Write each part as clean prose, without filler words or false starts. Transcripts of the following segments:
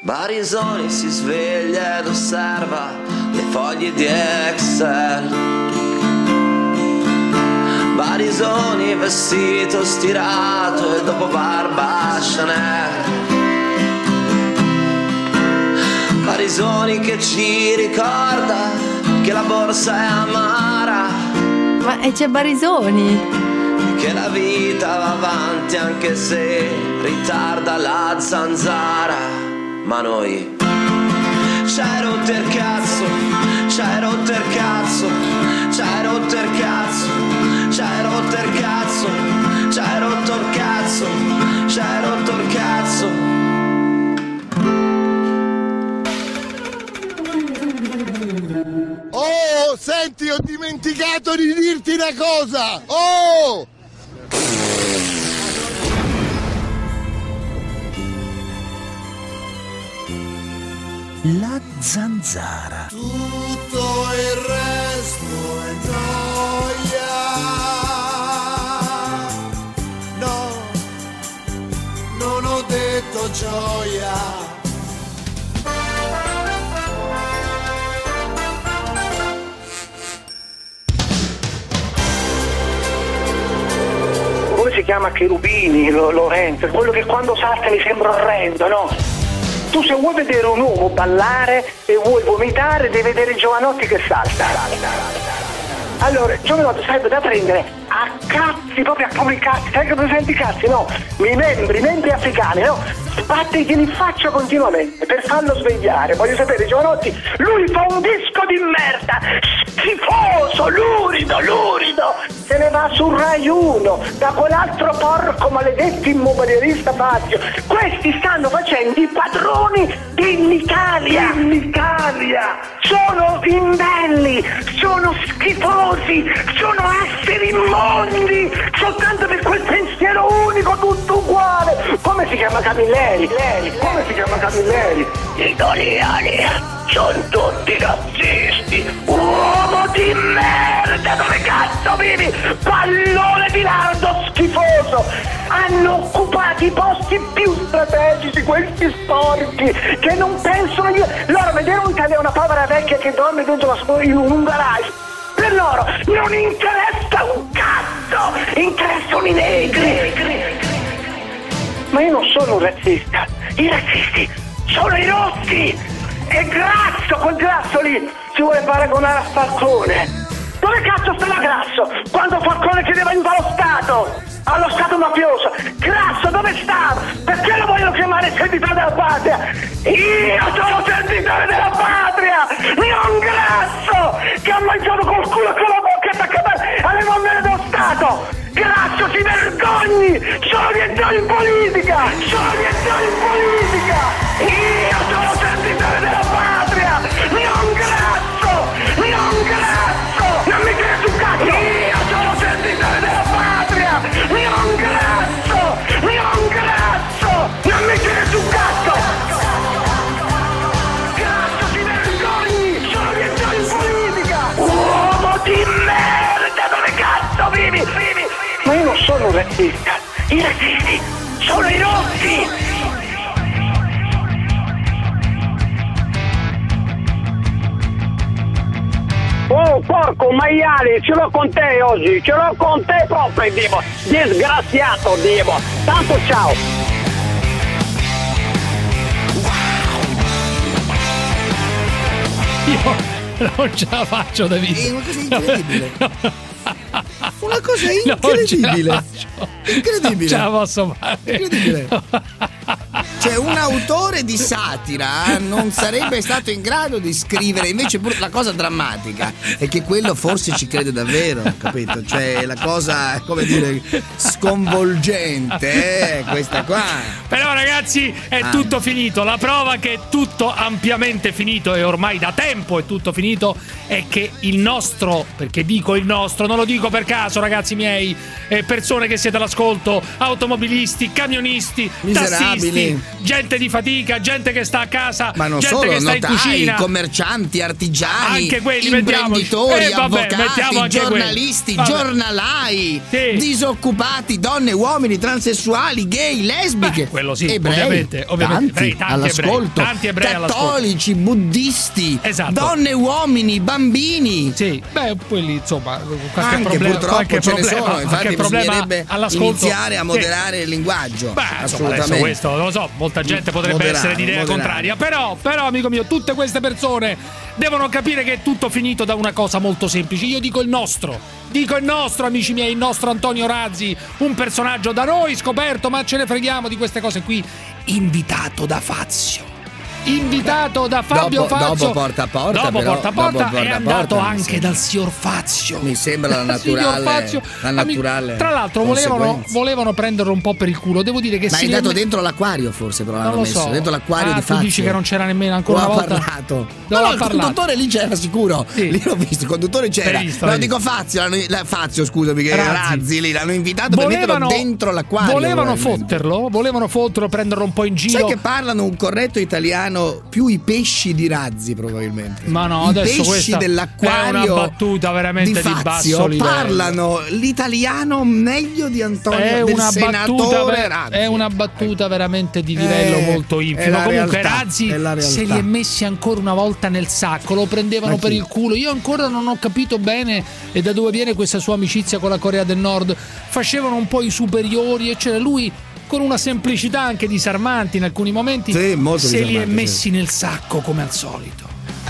Barisoni si sveglia ed osserva le foglie di Excel. Barisoni vestito stirato e dopo barba Chanel. Barisoni che ci ricorda che la borsa è amara. Ma c'è Barisoni, che la vita va avanti anche se ritarda la zanzara. Ma noi c'è rotto il cazzo, c'è rotto il cazzo, c'è rotto il cazzo, c'è rotto il cazzo, c'è rotto il cazzo, c'è rotto il cazzo. Oh, senti, ho dimenticato di dirti una cosa. Oh! La zanzara. Tutto il resto è gioia. No, non ho detto gioia. Come si chiama Cherubini, Lorenzo? Quello che quando salta mi sembra orrendo, no? Tu se vuoi vedere un uomo ballare e vuoi vomitare devi vedere Giovanotti che salta. Allora, Giovanotti sarebbe da prendere a cazzi, proprio a come cazzi, sai che presenti i cazzi, no? I membri africani, no? Sbatteglieli in faccia continuamente per farlo svegliare. Voglio sapere, Giovanotti, lui fa un disco di merda, schifoso, lurido, se ne va su Rai 1, da quell'altro porco maledetto immobiliarista Fazio. Questi stanno facendo i padroni dell'Italia. Sono imbelli, sono schifosi, sono esseri immondi, soltanto per quel pensiero unico, tutto uguale. Come si chiama Camilleri? Come si chiama Camilleri? Gli italiani sono tutti razzisti. Uomo di merda, dove cazzo vivi? Pallone di lardo schifoso. Hanno occupato i posti più strategici, questi sporchi che non pensano loro vedere una povera vecchia che dorme dentro in un garage. Per loro non interessa un cazzo, interessano i negri. Ma io non sono un razzista, i razzisti sono i rossi. È Grasso, quel Grasso lì si vuole paragonare a Falcone. Dove cazzo sta la Grasso? Quando Falcone chiedeva aiuto allo Stato mafioso. Grasso dove sta? Perché lo vogliono chiamare servitore della patria? Io sono servitore della patria, non Grasso che ha mangiato col culo e con la bocca attaccata alle nonnelle dello Stato. Grasso, si vergogni! Sono rientrato in politica! Io sono servitore della patria! Non Grasso! Non mi credi un cazzo! Io sono servitore della patria! Non Grasso! Non mi credi un cazzo! Grasso, si vergogni! Sono rientrato in politica! Uomo di merda! Dove cazzo vivi? Ma io non sono un razzista, i razzisti sono i rossi! Oh porco maiale, ce l'ho con te oggi, ce l'ho con te proprio, Dio, disgraziato, Dio, tanto ciao! Io non ce la faccio, David. È una cosa incredibile. Una cosa incredibile. Incredibile. Non ce la posso fare. Incredibile. Cioè, un autore di satira non sarebbe stato in grado di scrivere. Invece pure la cosa drammatica è che quello forse ci crede davvero, capito? Cioè, la cosa, come dire, sconvolgente, questa qua. Però ragazzi, è tutto finito. La prova che è tutto ampiamente finito, e ormai da tempo è tutto finito, è che il nostro, perché dico il nostro, non lo dico per caso, ragazzi miei, persone che siete all'ascolto, automobilisti, camionisti, miserabili, tassisti, gente di fatica, gente che sta a casa, ma non gente solo, che sta in cucina, commercianti, artigiani, anche quelli, imprenditori, mettiamoci avvocati, giornalisti, giornalai, disoccupati, donne, uomini, transessuali, gay, lesbiche, quello sì, ebrei, ovviamente, tanti all'ascolto, tanti ebrei cattolici, buddisti, esatto. donne, uomini, bambini. Sì, quelli insomma qualche anche problema, purtroppo ce ne sono, infatti bisognerebbe iniziare a moderare il linguaggio. Assolutamente. Adesso questo non lo so, molta gente potrebbe essere di idea contraria, però amico mio, tutte queste persone devono capire che è tutto finito da una cosa molto semplice. Io dico il nostro, amici miei, il nostro Antonio Razzi, un personaggio da noi scoperto, ma ce ne freghiamo di queste cose qui, invitato da Fazio. Invitato da Fabio Fazio dopo porta a porta, è andato anche dal signor Fazio. Mi sembra la naturale. Tra l'altro volevano prenderlo un po' per il culo. Devo dire che ma è andato dentro l'acquario, forse, però l'hanno messo dentro l'acquario di Fazio. Tu dici che non c'era nemmeno ancora una volta. Parlato. No, il conduttore lì c'era sicuro. Sì. Lì l'ho visto, il conduttore c'era. Dico Fazio, scusami, che Razzi lì l'hanno invitato per metterlo dentro l'acquario. Volevano fotterlo, prenderlo un po' in giro. Sai che parlano un corretto italiano più i pesci di Razzi, probabilmente. Ma no, I adesso pesci dell'acquario è una battuta veramente di basso livello. Parlano l'italiano meglio di Antonio, del senatore Razzi. È una battuta veramente di livello molto infimo. Comunque Razzi se li è messi ancora una volta nel sacco, lo prendevano per il culo. Io ancora non ho capito bene e da dove viene questa sua amicizia con la Corea del Nord. Facevano un po' i superiori e c'era lui con una semplicità anche disarmante in alcuni momenti, se li è messi nel sacco come al solito.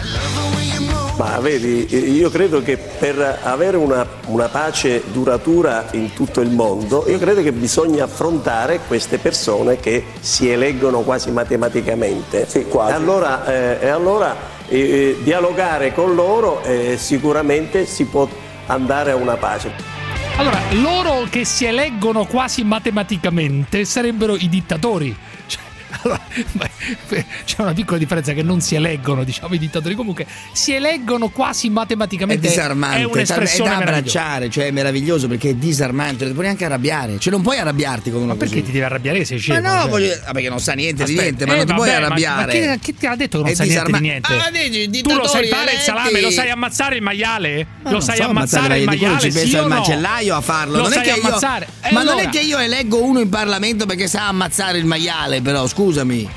Ma vedi, io credo che per avere una pace duratura in tutto il mondo, io credo che bisogna affrontare queste persone che si eleggono quasi matematicamente. Sì, quasi. E allora dialogare con loro sicuramente si può andare a una pace. Allora, loro che si eleggono quasi matematicamente sarebbero i dittatori. Allora, c'è una piccola differenza, che non si eleggono, diciamo, i dittatori, comunque si eleggono quasi matematicamente. È disarmante, è un'espressione è da abbracciare, cioè è meraviglioso perché è disarmante, non ti puoi neanche arrabbiare, cioè non puoi arrabbiarti con una ma perché così. ti devi arrabbiare se scemo? Ma no, perché non sa niente di niente, ma non ti puoi arrabbiare. Ma chi ti ha detto che non sa niente di niente? Tu lo sai fare il salame, lo sai ammazzare il maiale? Lo sai ammazzare il maiale? Ci pensa il macellaio a farlo. Non è che ammazzare. Ma non è che io eleggo uno in Parlamento perché sa ammazzare il maiale, però scusami.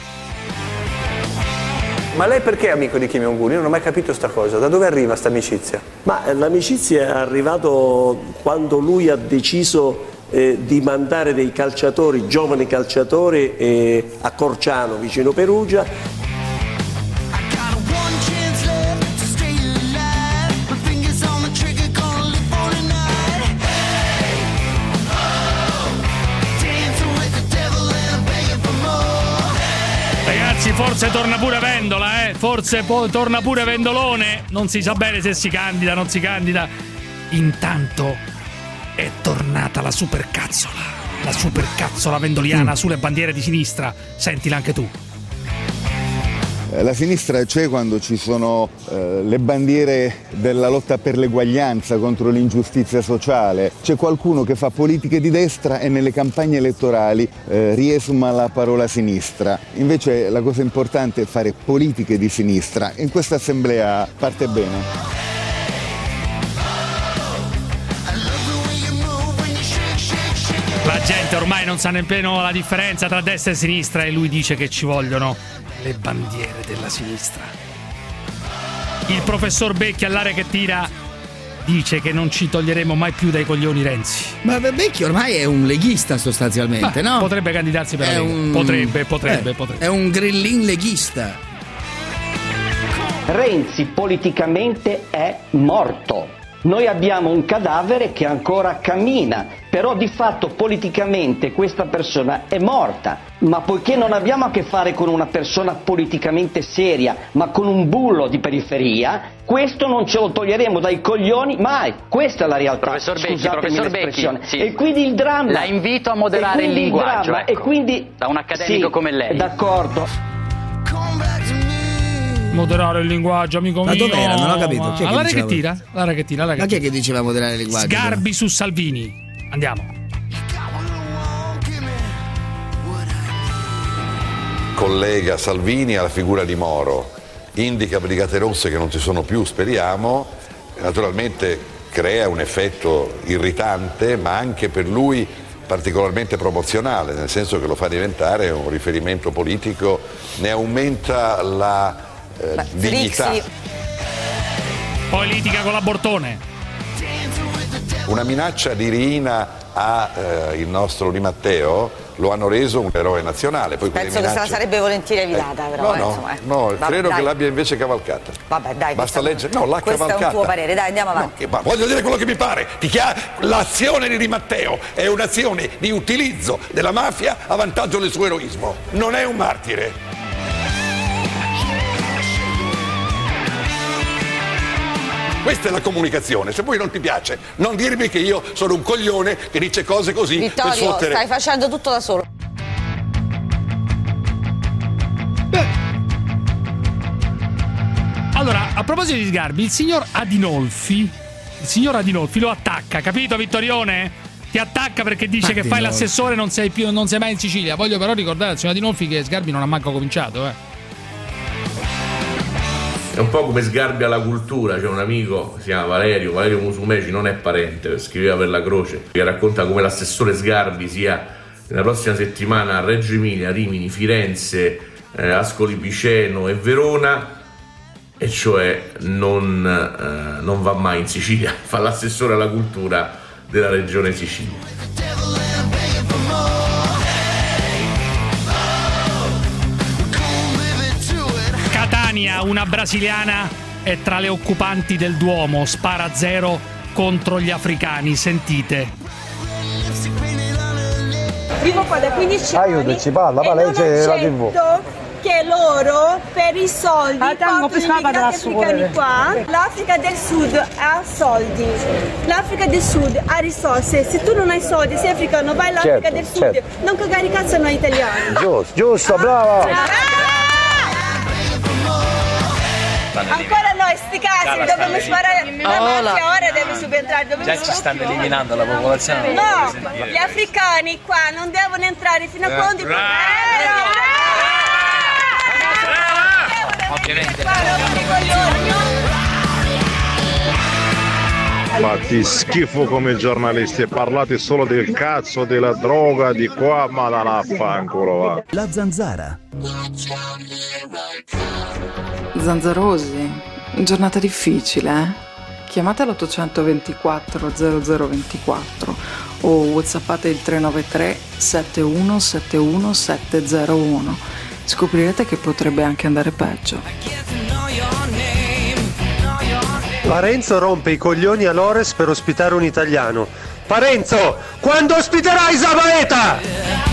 Ma lei perché è amico di Kim Jong-un? Io non ho mai capito sta cosa. Da dove arriva sta amicizia? Ma l'amicizia è arrivato quando lui ha deciso di mandare dei calciatori, giovani calciatori, a Corciano, vicino Perugia. Forse torna pure Vendola, forse torna pure Vendolone, non si sa bene se si candida, non si candida. Intanto è tornata la supercazzola vendoliana sulle bandiere di sinistra, sentila anche tu. La sinistra c'è quando ci sono le bandiere della lotta per l'eguaglianza contro l'ingiustizia sociale. C'è qualcuno che fa politiche di destra e nelle campagne elettorali riesuma la parola sinistra. Invece la cosa importante è fare politiche di sinistra. In questa assemblea parte bene. La gente ormai non sa nemmeno la differenza tra destra e sinistra e lui dice che ci vogliono le bandiere della sinistra. Il professor Becchi all'area che tira dice che non ci toglieremo mai più dai coglioni Renzi. Ma Becchi ormai è un leghista sostanzialmente, no? Potrebbe candidarsi per la Lega. Potrebbe. È un grillin leghista. Renzi politicamente è morto. Noi abbiamo un cadavere che ancora cammina, però di fatto politicamente questa persona è morta. Ma poiché non abbiamo a che fare con una persona politicamente seria, ma con un bullo di periferia, questo non ce lo toglieremo dai coglioni mai. Questa è la realtà. Professor Becchi, sì. E quindi il dramma. La invito a moderare il linguaggio. E quindi da un accademico come lei. D'accordo. Moderare il linguaggio, amico mio. Ma dov'era? Non ho capito. Chi è L'area che tira? Ma chi è che diceva moderare il linguaggio? Sgarbi su Salvini. Andiamo. collega Salvini alla figura di Moro, indica Brigate Rosse che non ci sono più, speriamo, naturalmente crea un effetto irritante, ma anche per lui particolarmente promozionale, nel senso che lo fa diventare un riferimento politico, ne aumenta la dignità. Poi litiga con la Bortone. Una minaccia di Riina il nostro Di Matteo lo hanno reso un eroe nazionale. Poi penso che se la sarebbe volentieri evitata, però. No, credo che l'abbia invece cavalcata. Vabbè, dai. Basta leggere. No, l'ha questo cavalcata. Questo è un tuo parere, dai, andiamo avanti. No, ma voglio dire quello che mi pare. L'azione di Di Matteo è un'azione di utilizzo della mafia a vantaggio del suo eroismo. Non è un martire. Questa è la comunicazione. Se poi non ti piace, non dirmi che io sono un coglione che dice cose così. Vittorio, per sfottere. stai facendo tutto da solo. Allora, a proposito di Sgarbi, il signor Adinolfi lo attacca, capito Vittorione? Ti attacca perché dice che fai l'assessore e non sei mai in Sicilia. Voglio però ricordare al signor Adinolfi che Sgarbi non ha manco cominciato, È un po' come Sgarbi alla cultura. C'è un amico, si chiama Valerio Musumeci, non è parente, scriveva per la Croce, che racconta come l'assessore Sgarbi sia nella prossima settimana a Reggio Emilia, Rimini, Firenze, Ascoli Piceno e Verona, e cioè non va mai in Sicilia, fa l'assessore alla cultura della regione Sicilia. Una brasiliana è tra le occupanti del Duomo, spara a zero contro gli africani, sentite. Vivo qua da 15 anni. Aiutaci, parla, ma legge la TV. Che loro per i soldi portano gli immigrati africani qua. L'Africa del Sud ha soldi, l'Africa del Sud ha risorse. Se tu non hai soldi, sei africano, vai all'Africa del Sud, non cagare il cazzo a noi italiani. Giusto, brava. Ancora noi, sti casi, dobbiamo sparare. La mafia ora deve subentrare. Già ci stanno eliminando la popolazione. No, gli africani qua non devono entrare fino a quando. Ma ti schifo come giornalisti, parlate solo del cazzo, della droga, di qua, ma da affanculo, va. La Zanzara. Zanzarosi, giornata difficile, Chiamate l'824 0024 o whatsappate il 393 7171 701. Scoprirete che potrebbe anche andare peggio. Parenzo rompe i coglioni a Lores per ospitare un italiano. Parenzo, quando ospiterai Zavaeta?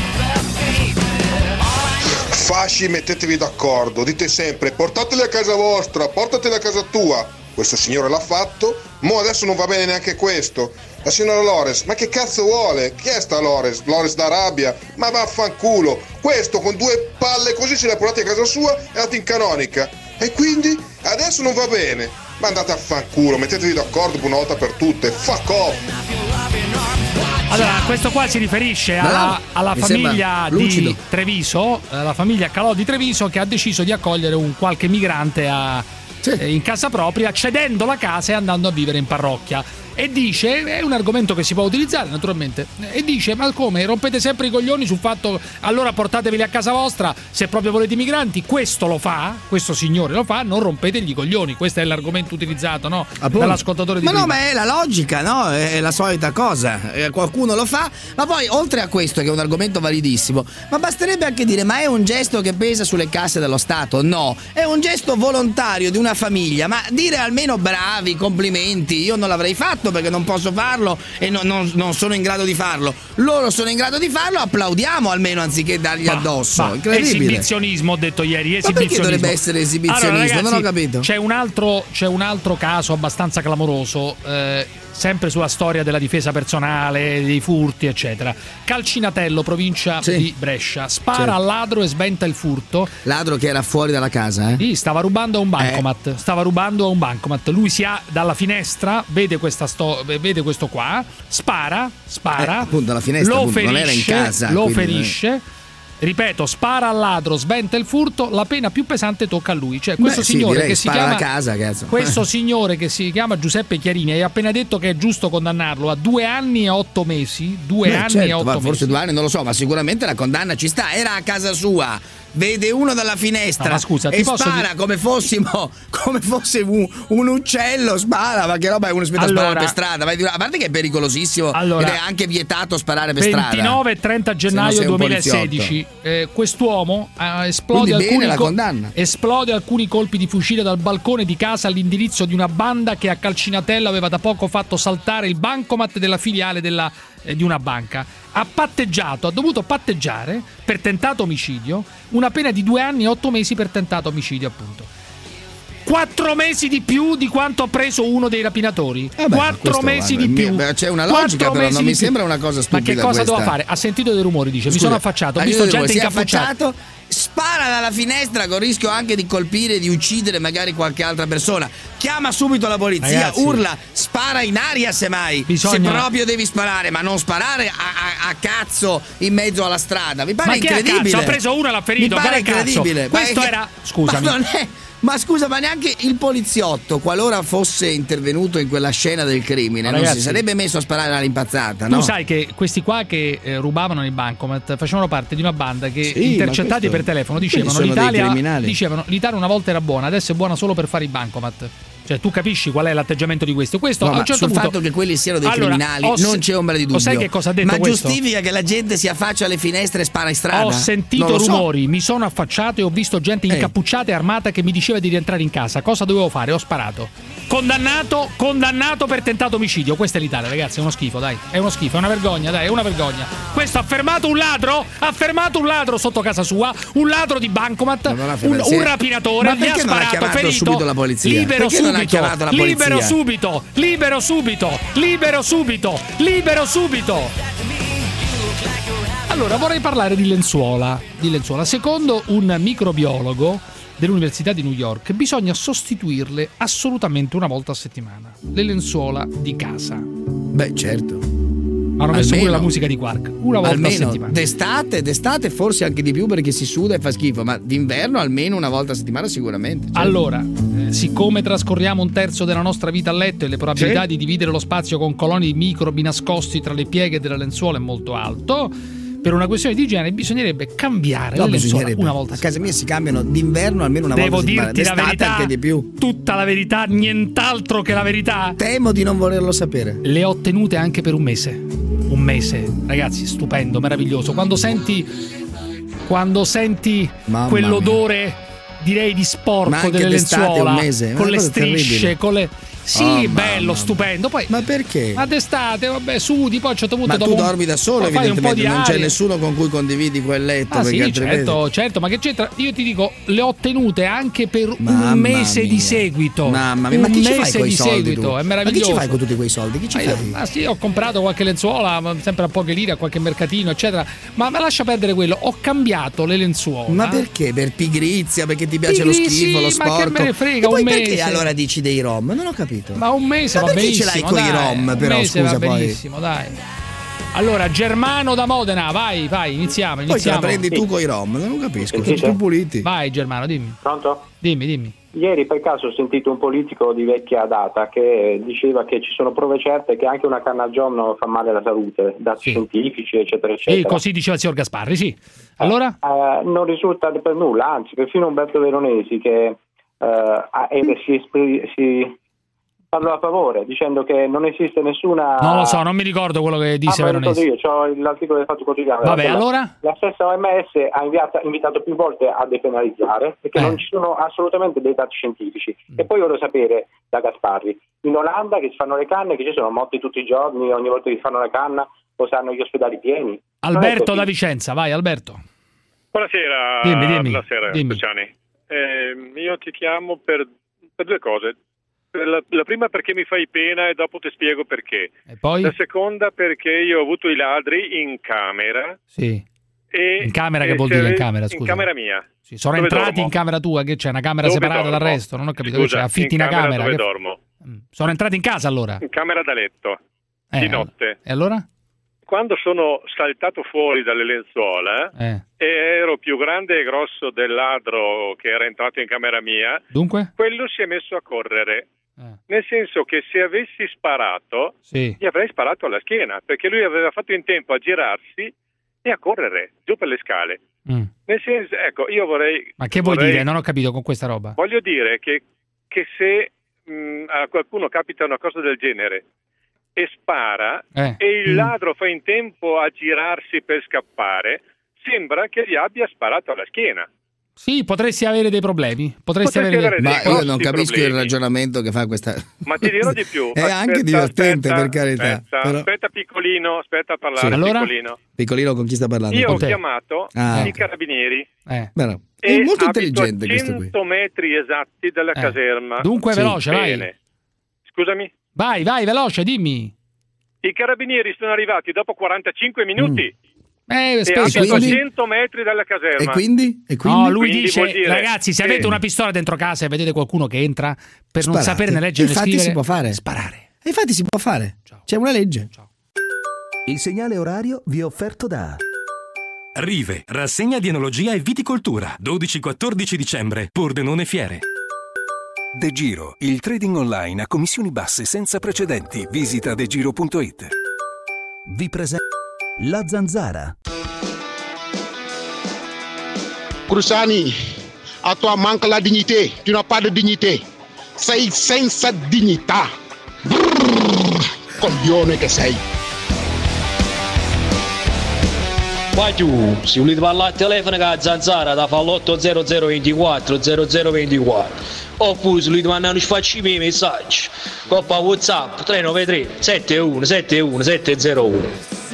Fasci, mettetevi d'accordo, dite sempre portateli a casa vostra, portateli a casa tua. Questo signore l'ha fatto, mo adesso non va bene neanche questo. La signora Lores, ma che cazzo vuole? Chi è sta Lores? Lores d'Arabia? Ma vaffanculo. Questo con due palle così se l'ha portati a casa sua e è andato in canonica. E quindi adesso non va bene. Ma andate a fanculo, mettetevi d'accordo per una volta per tutte. Fuck off. Allora, questo qua si riferisce alla famiglia di Treviso, la famiglia Calò di Treviso, che ha deciso di accogliere un qualche migrante in casa propria, cedendo la casa e andando a vivere in parrocchia. E dice, è un argomento che si può utilizzare naturalmente, e dice: ma come, rompete sempre i coglioni sul fatto, allora portateveli a casa vostra se proprio volete i migranti. Questo signore lo fa, non rompetegli i coglioni. Questo è l'argomento utilizzato, no? Dall'ascoltatore di prima. Ma è la logica, no? È la solita cosa, qualcuno lo fa. Ma poi oltre a questo, che è un argomento validissimo, ma basterebbe anche dire: ma è un gesto che pesa sulle casse dello Stato? No, è un gesto volontario di una famiglia. Ma dire almeno bravi, complimenti, io non l'avrei fatto perché non posso farlo e non sono in grado di farlo. Loro sono in grado di farlo, applaudiamo almeno anziché dargli addosso. Incredibile. Esibizionismo, ho detto ieri, esibizionismo. Ma perché dovrebbe essere esibizionismo? Allora, ragazzi, non ho capito. C'è un altro caso abbastanza clamoroso, sempre sulla storia della difesa personale, dei furti eccetera. Calcinatello, provincia di Brescia, spara al ladro e sventa il furto. Ladro che era fuori dalla casa, Sì, stava rubando a un bancomat. Lui si ha dalla finestra, vede questo qua, spara appunto dalla finestra, lo appunto, ferisce, non era in casa, lo quindi ferisce. Ripeto, spara al ladro, sventa il furto, la pena più pesante tocca a lui. Cioè, questo signore che si chiama casa, cazzo. Questo signore che si chiama Giuseppe Chiarini hai appena detto che è giusto condannarlo a 2 anni e 8 mesi. 2 anni e 8 mesi. Forse 2 anni, non lo so, ma sicuramente la condanna ci sta. Era a casa sua, vede uno dalla finestra e spara come fosse un uccello, spara, ma che roba è uno sparare per strada? A parte che è pericolosissimo ed è anche vietato sparare per strada. 29 e 30 gennaio 2016 quest'uomo esplode alcuni colpi di fucile dal balcone di casa all'indirizzo di una banda che a Calcinatello aveva da poco fatto saltare il bancomat della filiale di una banca. Ha dovuto patteggiare per tentato omicidio, una pena di 2 anni e 8 mesi per tentato omicidio, appunto. 4 mesi di più di quanto ha preso uno dei rapinatori. 4 mesi di più. C'è una logica, però non mi sembra una cosa stupida. Ma che cosa doveva fare? Ha sentito dei rumori, dice. Mi sono affacciato, ho visto gente incappucciata. Spara dalla finestra con rischio anche di colpire, di uccidere magari qualche altra persona. Chiama subito la polizia, ragazzi, urla, spara in aria semmai. Se proprio devi sparare, ma non sparare a cazzo in mezzo alla strada. Mi pare incredibile. Ha preso uno e l'ha ferito. Mi pare incredibile. Questo era. Scusami. Ma scusa, ma neanche il poliziotto, qualora fosse intervenuto in quella scena del crimine, ragazzi, non si sarebbe messo a sparare all'impazzata, no? Tu sai che questi qua che rubavano i bancomat facevano parte di una banda che, intercettati per telefono, dicevano l'Italia una volta era buona, adesso è buona solo per fare i bancomat. Cioè, tu capisci qual è l'atteggiamento di questo? Questo no, a un certo sul punto, fatto che quelli siano dei criminali non c'è ombra di dubbio. Sai che cosa ha detto ma questo? Giustifica che la gente si affaccia alle finestre e spara in strada? Ho sentito rumori, mi sono affacciato e ho visto gente incappucciata e armata che mi diceva di rientrare in casa. Cosa dovevo fare? Ho sparato. Condannato per tentato omicidio. Questa è l'Italia, ragazzi, è uno schifo, dai. È uno schifo, è una vergogna, dai, è una vergogna. Questo ha fermato un ladro sotto casa sua, un ladro di bancomat, un rapinatore, gli ha sparato, ferito. Subito la polizia? Libero subito. Non ha chiamato la polizia? Libero subito. Allora, vorrei parlare di lenzuola. Secondo un microbiologo dell'Università di New York, bisogna sostituirle assolutamente una volta a settimana. Le lenzuola di casa. Beh, certo. Hanno messo pure la musica di Quark. Una volta a settimana. D'estate forse anche di più perché si suda e fa schifo, ma d'inverno almeno una volta a settimana sicuramente. Certo. Allora, siccome trascorriamo un terzo della nostra vita a letto e le probabilità di dividere lo spazio con coloni di microbi nascosti tra le pieghe delle lenzuola è molto alto, per una questione di igiene bisognerebbe cambiare le lenzuola una volta. A casa mia si cambiano d'inverno almeno una volta a settimana. Devo dirti la verità, anche di più. Tutta la verità, nient'altro che la verità. Temo di non volerlo sapere. Le ho tenute anche per un mese. Ragazzi, stupendo, meraviglioso. Quando senti quell'odore, direi di sporco delle lenzuola, con le strisce, con le... Sì, bello, stupendo. Poi, ma perché? Ma d'estate, vabbè, sudi, poi a un certo punto ma tu dormi da solo, evidentemente, non c'è nessuno con cui condividi quel letto. Sì, certo, ma che c'entra? Io ti dico, le ho tenute anche per un mese di seguito. Mamma mia, ma chi ci fai con i soldi? È meraviglioso. Ma che ci fai con tutti quei soldi? Chi ci fai? Ma sì, ho comprato qualche lenzuola, sempre a poche lire, a qualche mercatino, eccetera. Ma lascia perdere quello, ho cambiato le lenzuola. Ma perché? Per pigrizia? Perché ti piace lo schifo, lo sporco? Ma che me ne frega, e poi un mese. Perché allora dici dei rom? Non ho capito. Ma un mese va benissimo. Ce l'hai con i rom, però un mese scusa va poi. benissimo, dai. Allora, Germano da Modena, vai, iniziamo. Poi te la prendi tu con i rom, non capisco, sono più puliti. Vai Germano, dimmi. Pronto? Dimmi. Ieri per caso ho sentito un politico di vecchia data che diceva che ci sono prove certe che anche una canna al giorno fa male alla salute, dati scientifici, eccetera, eccetera. Sì, così diceva il signor Gasparri, sì. Allora? Non risulta per nulla, anzi, perfino Umberto Veronesi che si parlo a favore, dicendo che non esiste nessuna... Non lo so, non mi ricordo quello che disse Veronesi. Io ho l'articolo del Fatto Quotidiano. Vabbè, allora? La stessa OMS ha invitato più volte a depenalizzare perché non ci sono assolutamente dei dati scientifici. E poi voglio sapere da Gasparri, in Olanda che si fanno le canne, che ci sono morti tutti i giorni, ogni volta che si fanno la canna, o sanno gli ospedali pieni. Alberto da Vicenza, vai Alberto. Buonasera. Dimmi. Buonasera, Luciani. Io ti chiamo per due cose. La prima perché mi fai pena e dopo ti spiego perché. E poi? La seconda perché io ho avuto i ladri in camera. Sì. In camera che vuol dire in camera, scusa? In camera mia. Sì, sono entrati in camera tua, che c'è una camera separata dal resto, non ho capito. Scusa, affitti una camera dove dormo. Sono entrati in casa allora? In camera da letto. Di notte. E allora? quando sono saltato fuori dalle lenzuola ero più grande e grosso del ladro che era entrato in camera mia. Dunque? Quello si è messo a correre. Nel senso che se avessi sparato, gli avrei sparato alla schiena, perché lui aveva fatto in tempo a girarsi e a correre giù per le scale. Nel senso, ecco, io vorrei... Ma che vuoi dire? Non ho capito con questa roba. Voglio dire che se a qualcuno capita una cosa del genere e spara e il ladro fa in tempo a girarsi per scappare, sembra che gli abbia sparato alla schiena. Sì, potresti avere dei problemi. Ma io non capisco il ragionamento che fa questa. Ma ti dirò di più. È anche divertente, per carità. Aspetta piccolino, aspetta a parlare. Allora? Piccolino, con chi sta parlando? Io ho chiamato i carabinieri. È molto intelligente questo qui. 100 metri esatti dalla caserma. Dunque veloce, bene. vai. Scusami? Vai, veloce, dimmi. I carabinieri sono arrivati dopo 45 minuti. E a 100 metri dalla caserma. E quindi? No, lui quindi dice, dire, ragazzi, se avete una pistola dentro casa e vedete qualcuno che entra per non saperne leggere e scrivere, infatti si può fare. Sparare. E infatti si può fare. C'è una legge. Il segnale orario vi è offerto da Rive, rassegna di enologia e viticoltura, 12-14 dicembre, Pordenone Fiere. De Giro, il trading online a commissioni basse senza precedenti. Visita degiro.it. Vi presenta La Zanzara. Cruciani, a toi manca la dignité, tu n'as pas de dignité. Sei senza dignità. Coglione che sei. Ma tu, se volete parlare al telefono con la Zanzara, da fa l'80024 0024. Oppure se volete mandare un sfacci miei messaggi, coppa WhatsApp 393 7171 701.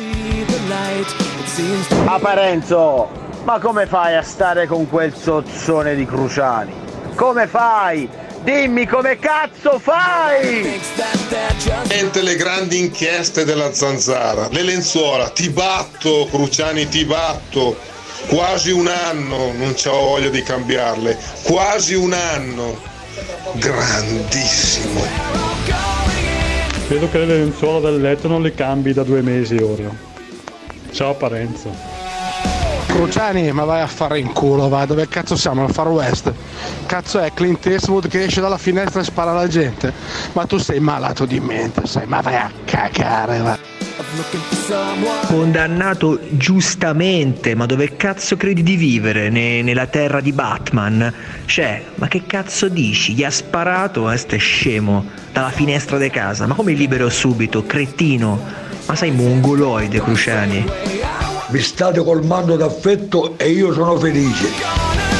A Parenzo, ma come fai a stare con quel sozzone di Cruciani? Come fai? Dimmi come cazzo fai! Niente le grandi inchieste della Zanzara, le lenzuola, ti batto Cruciani, ti batto. Quasi un anno, non c'ho voglia di cambiarle, quasi un anno. Grandissimo. Credo che le lenzuola del letto non le cambi da 2 mesi ora. Ciao Parenzo. Cruciani, ma vai a fare in culo, va, dove cazzo siamo? Al Far West? Cazzo è Clint Eastwood che esce dalla finestra e spara alla gente? Ma tu sei malato di mente, sai, ma vai a cagare, va. Condannato giustamente, ma dove cazzo credi di vivere? Nella terra di Batman? Cioè, ma che cazzo dici? Gli ha sparato, ste scemo, dalla finestra di casa. Ma come libero subito, cretino? Ma sei mongoloide, Cruciani. Mi state colmando d'affetto e io sono felice.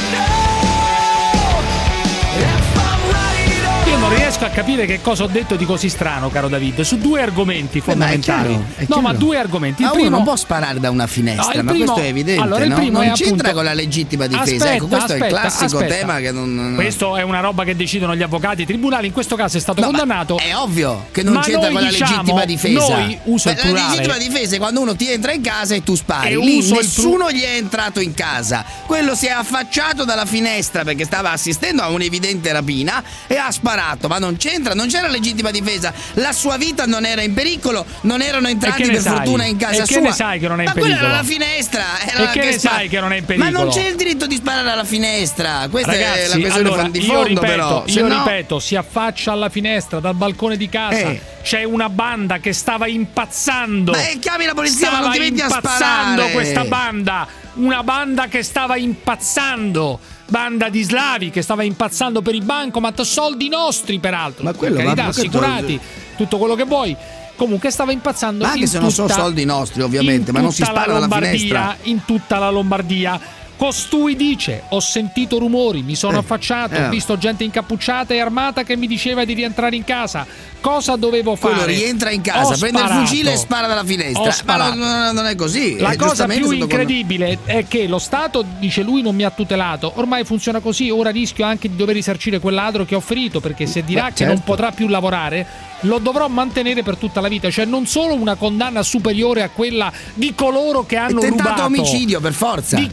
Io non riesco a capire che cosa ho detto di così strano, caro David, su 2 argomenti fondamentali. È chiaro. Ma 2 argomenti. Il primo... uno non può sparare da una finestra, ma questo è evidente. Allora, no? Non c'entra appunto... con la legittima difesa. Ecco, questo è il classico tema che non. Questo è una roba che decidono gli avvocati, i tribunali. In questo caso è stato condannato. È ovvio che non c'entra con la legittima difesa. Noi uso il plurale. La legittima difesa è quando uno ti entra in casa e tu spari. E lì nessuno gli è entrato in casa. Quello si è affacciato dalla finestra perché stava assistendo a un'evidente rapina e ha sparato. Ma non c'entra, non c'era legittima difesa. La sua vita non era in pericolo, non erano entrati per fortuna in casa sua. E che ne sai che non è in pericolo? Ma quella era la finestra. E che ne sai che non è in pericolo? Ma non c'è il diritto di sparare alla finestra. Questa Ragazzi, è la questione di fondo, però. Io ripeto, si affaccia alla finestra dal balcone di casa. C'è una banda che stava impazzando. Ma chiami la polizia, ma non ti metti a sparare. Questa banda, una banda che stava impazzando. Banda di slavi che stava impazzando per i bancomat, soldi nostri peraltro, ma quello, per carità, assicurati, tutto quello che vuoi. Comunque stava impazzando, anche se non sono soldi nostri ovviamente, ma non si spara dalla finestra. In tutta la Lombardia. Costui dice: ho sentito rumori, mi sono affacciato, ho visto gente incappucciata e armata che mi diceva di rientrare in casa. Cosa dovevo fare? Quello rientra in casa, prende il fucile e spara dalla finestra. Ma non è così. La cosa più incredibile è che lo Stato, dice lui, non mi ha tutelato. Ormai funziona così, ora rischio anche di dover risarcire quel ladro che ho ferito, perché se dirà che non potrà più lavorare, lo dovrò mantenere per tutta la vita. Cioè non solo una condanna superiore a quella di coloro che hanno rubato. Tentato omicidio, per forza. Di coloro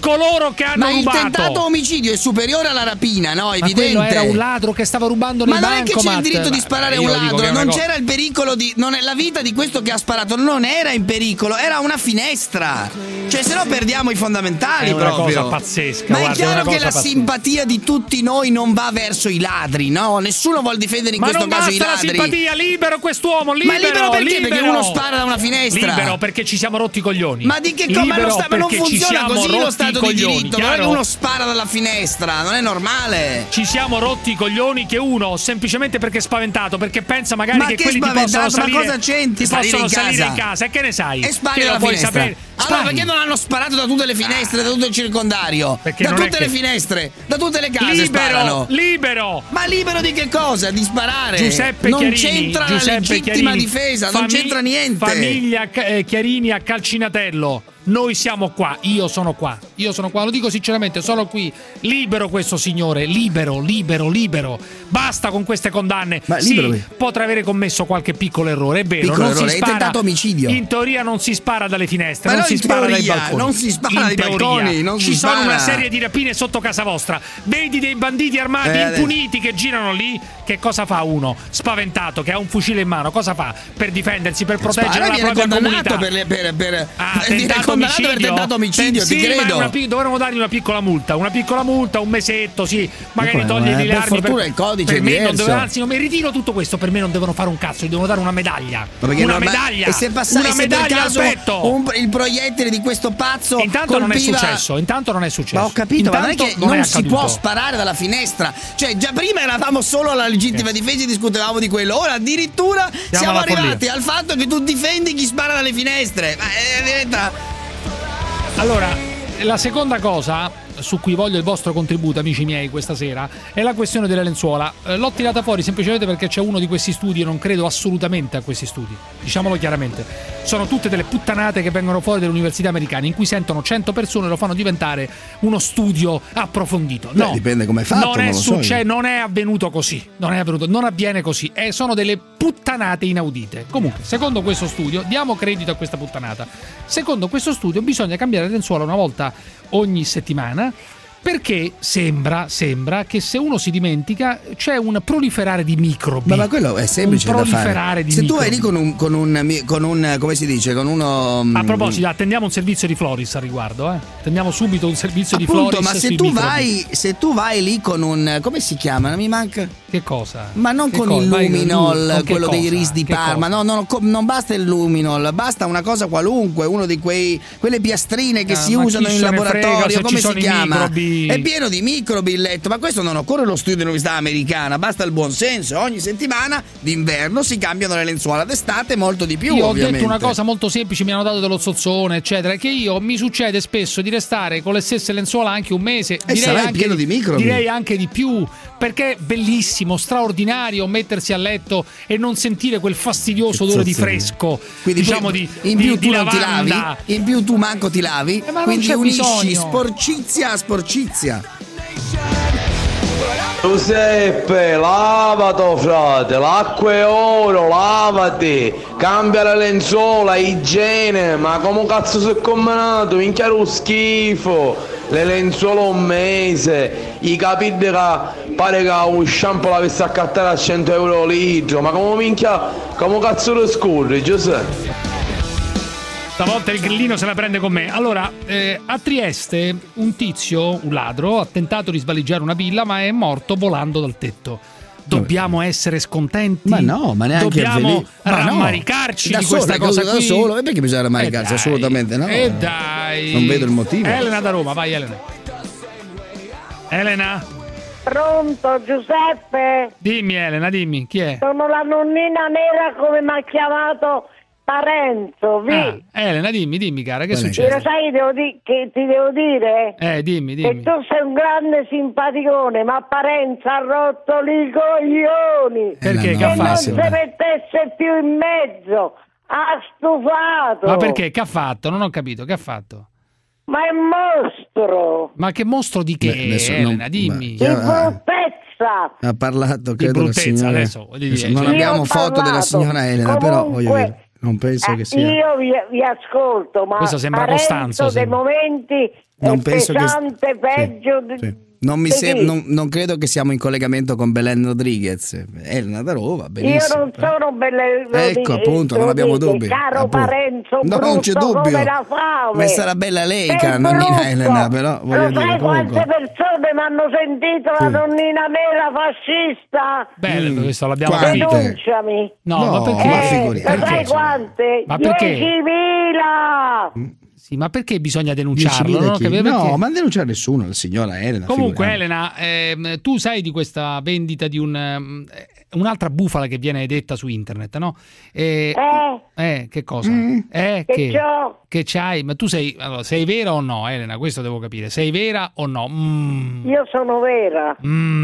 quello che hanno rubato. Ma il tentato omicidio è superiore alla rapina, no? Evidente. Ma quello era un ladro che stava rubando nei bancomat. Ma non è che c'è il diritto di sparare a un ladro, non c'era il pericolo di... la vita di questo che ha sparato non era in pericolo, era una finestra. Cioè, se no perdiamo i fondamentali proprio. È una cosa pazzesca. Ma è chiaro che la simpatia di tutti noi non va verso i ladri, no? Nessuno vuol difendere in questo caso i ladri. Ma non basta la simpatia, libero quest'uomo, libero. Ma libero perché? Perché uno spara da una finestra. Libero perché ci siamo rotti i coglioni. Ma di che cosa? Ma non funziona così lo Stato di diritto. Non è che uno spara dalla finestra, non è normale. Ci siamo rotti i coglioni che uno, semplicemente perché è spaventato, perché pensa magari che quelli ti possono salire. Ma cosa c'entri? Possono salire in casa. E che ne sai? E spari dalla finestra. Sapere? Allora perché non hanno sparato da tutte le finestre, da tutto il circondario? Perché da tutte le finestre, da tutte le case sparano. Libero! Ma libero di che cosa? Di sparare? Giuseppe non Chiarini, c'entra la legittima difesa, non c'entra niente. Famiglia Chiarini a Calcinatello. Noi siamo qua, io sono qua, lo dico sinceramente, sono qui, libero questo signore, libero. Basta con queste condanne. Ma sì, potrà avere commesso qualche piccolo errore, è vero. Piccolo non errore, si spara, è tentato omicidio. In teoria non si spara dalle finestre, ma non si spara dai teoria, balconi. Non si spara dai balconi, non ci si sono spara. una serie di rapine sotto casa vostra. Vedi dei banditi armati impuniti che girano lì. Che cosa fa uno spaventato che ha un fucile in mano? Cosa fa per difendersi, per proteggere la propria comunità? Tentato omicidio, sì, ti credo. Dovremmo dargli una piccola multa, un mesetto, sì. Magari togliergli le armi. Per fortuna il codice per è me diverso. non mi ritiro tutto questo. Per me non devono fare un cazzo, gli devono dare una medaglia. Medaglia. E se passasse una medaglia per caso il proiettile di questo pazzo intanto non è successo. Ma ho capito, ma non è che non si può sparare dalla finestra. Cioè, già prima eravamo solo alla legittima difesa e discutevamo di quello. Ora addirittura siamo arrivati al fatto che tu difendi chi spara dalle finestre. Ma diventa... Allora, la seconda cosa su cui voglio il vostro contributo, amici miei, questa sera è la questione delle lenzuola. L'ho tirata fuori semplicemente perché c'è uno di questi studi e non credo assolutamente a questi studi, diciamolo chiaramente. Sono tutte delle puttanate che vengono fuori dalle università americane in cui sentono 100 persone e lo fanno diventare uno studio approfondito. No, dipende come è fatto. Non è avvenuto così, non avviene così, sono delle puttanate inaudite. Comunque, secondo questo studio, diamo credito a questa puttanata. Secondo questo studio bisogna cambiare le lenzuola una volta ogni settimana, perché sembra che se uno si dimentica c'è un proliferare di microbi. Ma quello è semplice da fare. Se tu vai lì con un come si dice, con uno... A proposito, attendiamo un servizio di Floris a riguardo, Attendiamo subito un servizio di Floris. Ma se tu vai lì con un... come si chiama? Non mi manca? Che cosa? Ma non con il luminol, quello dei RIS di Parma. No, non basta il luminol, basta una cosa qualunque, uno di quelle piastrine che si usano in laboratorio, come si chiama? È pieno di microbi il letto, ma questo non occorre lo studio dell'università americana, basta il buon senso. Ogni settimana d'inverno si cambiano le lenzuola, d'estate molto di più. Io ovviamente. Ho detto una cosa molto semplice, mi hanno dato dello zozzone, eccetera, che mi succede spesso di restare con le stesse lenzuola anche un mese. Direi pieno di microbi. Direi anche di più, perché è bellissimo, straordinario mettersi a letto e non sentire quel fastidioso odore di fresco. Quindi diciamo in più tu non ti lavi, in più tu manco ti lavi, quindi unisci sporcizia a sporcizia. Giuseppe, lavato frate, l'acqua è oro, lavati, cambia la lenzuola, igiene, ma come cazzo sei combinato, minchia lo schifo, le lenzuola un mese, i capite che pare che un shampoo l'avesse accattato a 100 euro litro, ma come cazzo lo scorri, Giuseppe? Stavolta il grillino se la prende con me. Allora, a Trieste un tizio, un ladro, ha tentato di svaligiare una villa ma è morto volando dal tetto. Dobbiamo essere scontenti? Ma no, ma neanche dobbiamo rammaricarci di questa cosa qui. Da solo, e perché bisogna rammaricarsi? Assolutamente no. E dai. Non vedo il motivo. Elena da Roma, vai Elena. Elena? Pronto, Giuseppe? Dimmi Elena, dimmi, chi è? Sono la nonnina nera come mi ha chiamato Parenzo, Elena, dimmi cara, che succede? Lo sai che ti devo dire? Dimmi. Che tu sei un grande simpaticone, ma Parenzo ha rotto i coglioni. Perché? Che non si mettesse più in mezzo. Ha stufato. Ma perché? Che ha fatto? Non ho capito, che ha fatto? Ma è mostro. Ma che mostro di che, Elena? Dimmi. Di bruttezza. Ha parlato, credo, di bruttezza, adesso non abbiamo foto della signora Elena, comunque, però voglio dire. Non penso che sia. Io vi ascolto, ma questo sembra Costanzo. Dei momenti non è penso pesante, peggio. Sì. Non credo che siamo in collegamento con Belen Rodriguez. Elena da Roma, benissimo. Io non sono Belen Rodriguez. Ecco, appunto, non abbiamo dubbi. Caro Parenzo, no, non c'è dubbio. Come la fame. Ma sarà bella lei, cara nonnina Elena, però voglio dire, sai comunque. Quante persone mi hanno sentito la nonnina nera fascista? Bello, questo l'abbiamo capito. Denunciami. No, ma perché? Sai quante? Ma perché? 10.000. Sì, ma perché bisogna denunciarlo? No, ma non denunciare nessuno, la signora Elena. Comunque, Elena, tu sai di questa vendita di un'altra bufala che viene detta su internet, no? Che cosa? Che c'hai? Ma tu sei vera o no, Elena? Questo devo capire. Sei vera o no? Io sono vera.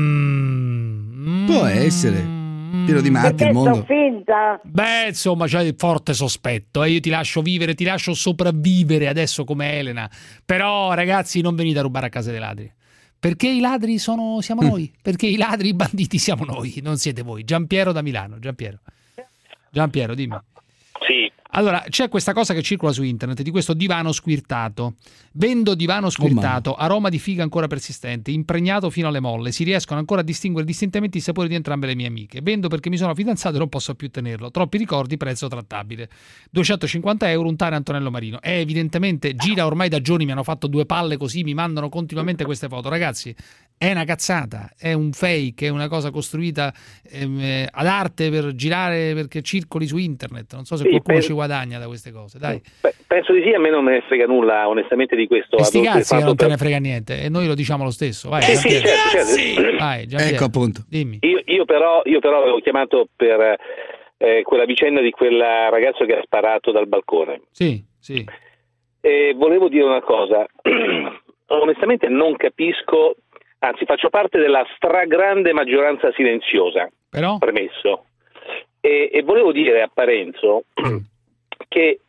Può essere. Pieno di matti il mondo. Finta? Beh, insomma, c'hai forte sospetto. Io ti lascio vivere, ti lascio sopravvivere adesso come Elena. Però, ragazzi, non venite a rubare a casa dei ladri. Perché i ladri siamo noi. Perché i ladri, i banditi siamo noi, non siete voi. Giampiero da Milano. Giampiero, dimmi. Sì. Allora, c'è questa cosa che circola su internet di questo divano squirtato. Vendo divano squirtato, aroma di figa ancora persistente, impregnato fino alle molle. Si riescono ancora a distinguere distintamente i sapori di entrambe le mie amiche. Vendo perché mi sono fidanzato e non posso più tenerlo. Troppi ricordi, prezzo trattabile. 250 euro, un tale Antonello Marino. Evidentemente gira ormai da giorni, mi hanno fatto 2 palle così, mi mandano continuamente queste foto. Ragazzi, è una cazzata, è un fake, è una cosa costruita ad arte per girare, perché circoli su internet. Non so se qualcuno ci guadagna da queste cose, dai. Penso di sì, a me non me ne frega nulla onestamente di questo. E sti cazzi che non te ne frega niente, e noi lo diciamo lo stesso. Vai, certo. Vai, ecco appunto. Dimmi. Io però avevo chiamato per quella vicenda di quel ragazzo che ha sparato dal balcone. Sì. E volevo dire una cosa. Onestamente non capisco, anzi faccio parte della stragrande maggioranza silenziosa. Però? Premesso. E volevo dire a Parenzo che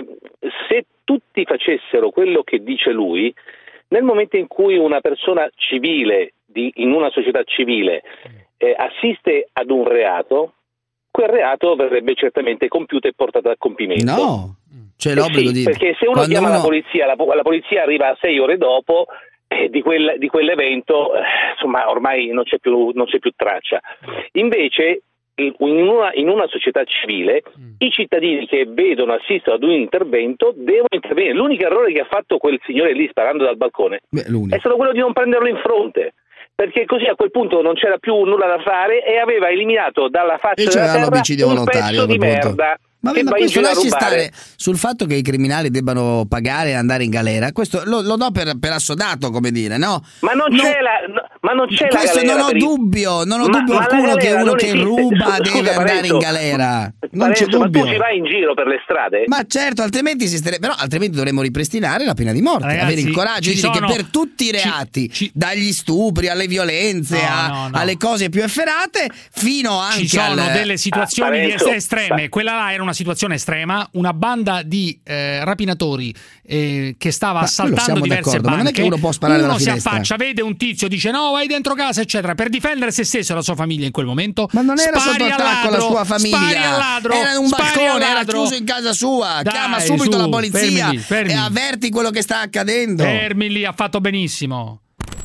se tutti facessero quello che dice lui, nel momento in cui una persona civile in una società civile assiste ad un reato, quel reato verrebbe certamente compiuto e portato a compimento. No, c'è l'obbligo di... Perché se uno chiama la polizia, la polizia arriva 6 ore dopo di quell'evento, insomma ormai non c'è più traccia. Invece in una società civile i cittadini che vedono, assistono ad un intervento devono intervenire. L'unico errore che ha fatto quel signore lì sparando dal balcone è stato quello di non prenderlo in fronte, perché così a quel punto non c'era più nulla da fare e aveva eliminato dalla faccia della terra un pezzo di merda. Ma questo lasci stare sul fatto che i criminali debbano pagare e andare in galera. Questo lo do per assodato, come dire, no? Ma non c'è la questo galera. Non ho dubbio alcuno che uno che ruba deve andare in galera. Non c'è dubbio. Ma tu ci vai in giro per le strade? Ma certo, altrimenti dovremmo ripristinare la pena di morte. Ragazzi, avere il coraggio di dire che per tutti i reati, dagli stupri alle violenze alle cose più efferate, fino anche ci sono delle situazioni estreme. Quella là era una situazione estrema, una banda di rapinatori che stava assaltando diverse banche. Ma non è che uno può sparare dalla finestra. Uno si affaccia, vede un tizio, dice no, vai dentro casa, eccetera, per difendere se stesso e la sua famiglia in quel momento. Ma non era sotto attacco la sua famiglia, era in un balcone, era chiuso in casa sua. Dai, chiama subito la polizia fermi. E avverti quello che sta accadendo. Fermi lì, ha fatto benissimo.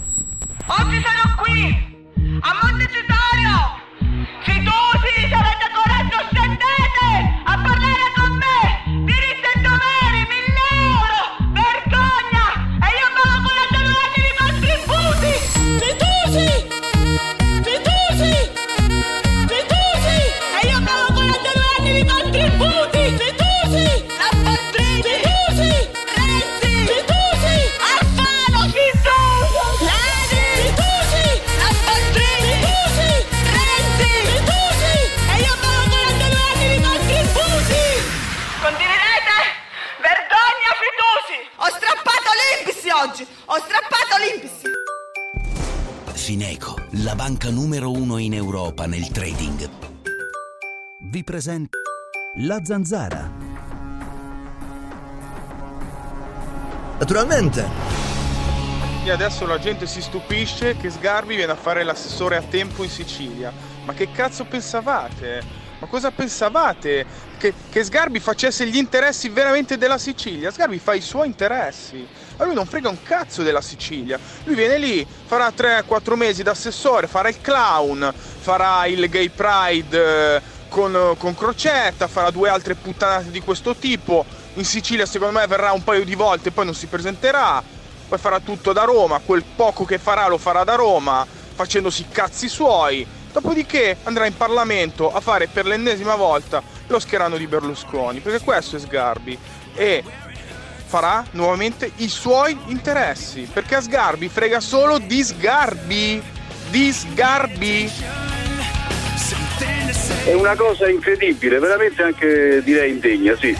Oggi sono qui a Montecitorio. Fiduci, se avete coraggio scendete a parlare con me. Diritti e doveri, 1.000 euro. Vergogna. E io pago con la anni di contributi. Fiduci. E io pago con la anni di contributi. Fiduci. La Patrizia. Fiduci. Renzi. Fiduci. Alfano. Fiduci. Ladi. Fiduci. La Patrizia. Fiduci. Renzi. Fiduci. E io pago con la anni di contributi. Continuerete? Vergogna, Fiduci. Ho strappato l'Impisi oggi. Fineco, la banca numero 1 in Europa nel trading, vi presenta La Zanzara. Naturalmente. E adesso la gente si stupisce che Sgarbi viene a fare l'assessore a tempo in Sicilia. Ma che cazzo pensavate? Ma cosa pensavate? Che Sgarbi facesse gli interessi veramente della Sicilia? Sgarbi fa i suoi interessi. A lui non frega un cazzo della Sicilia. Lui viene lì, farà 3-4 mesi da assessore, farà il clown, farà il gay pride con Crocetta, farà 2 altre puttanate di questo tipo. In Sicilia secondo me verrà un paio di volte e poi non si presenterà. Poi farà tutto da Roma, quel poco che farà lo farà da Roma, facendosi i cazzi suoi. Dopodiché andrà in Parlamento a fare per l'ennesima volta lo scherano di Berlusconi, perché questo è Sgarbi, e farà nuovamente i suoi interessi, perché a Sgarbi frega solo di Sgarbi. È una cosa incredibile, veramente anche direi indegna, sì.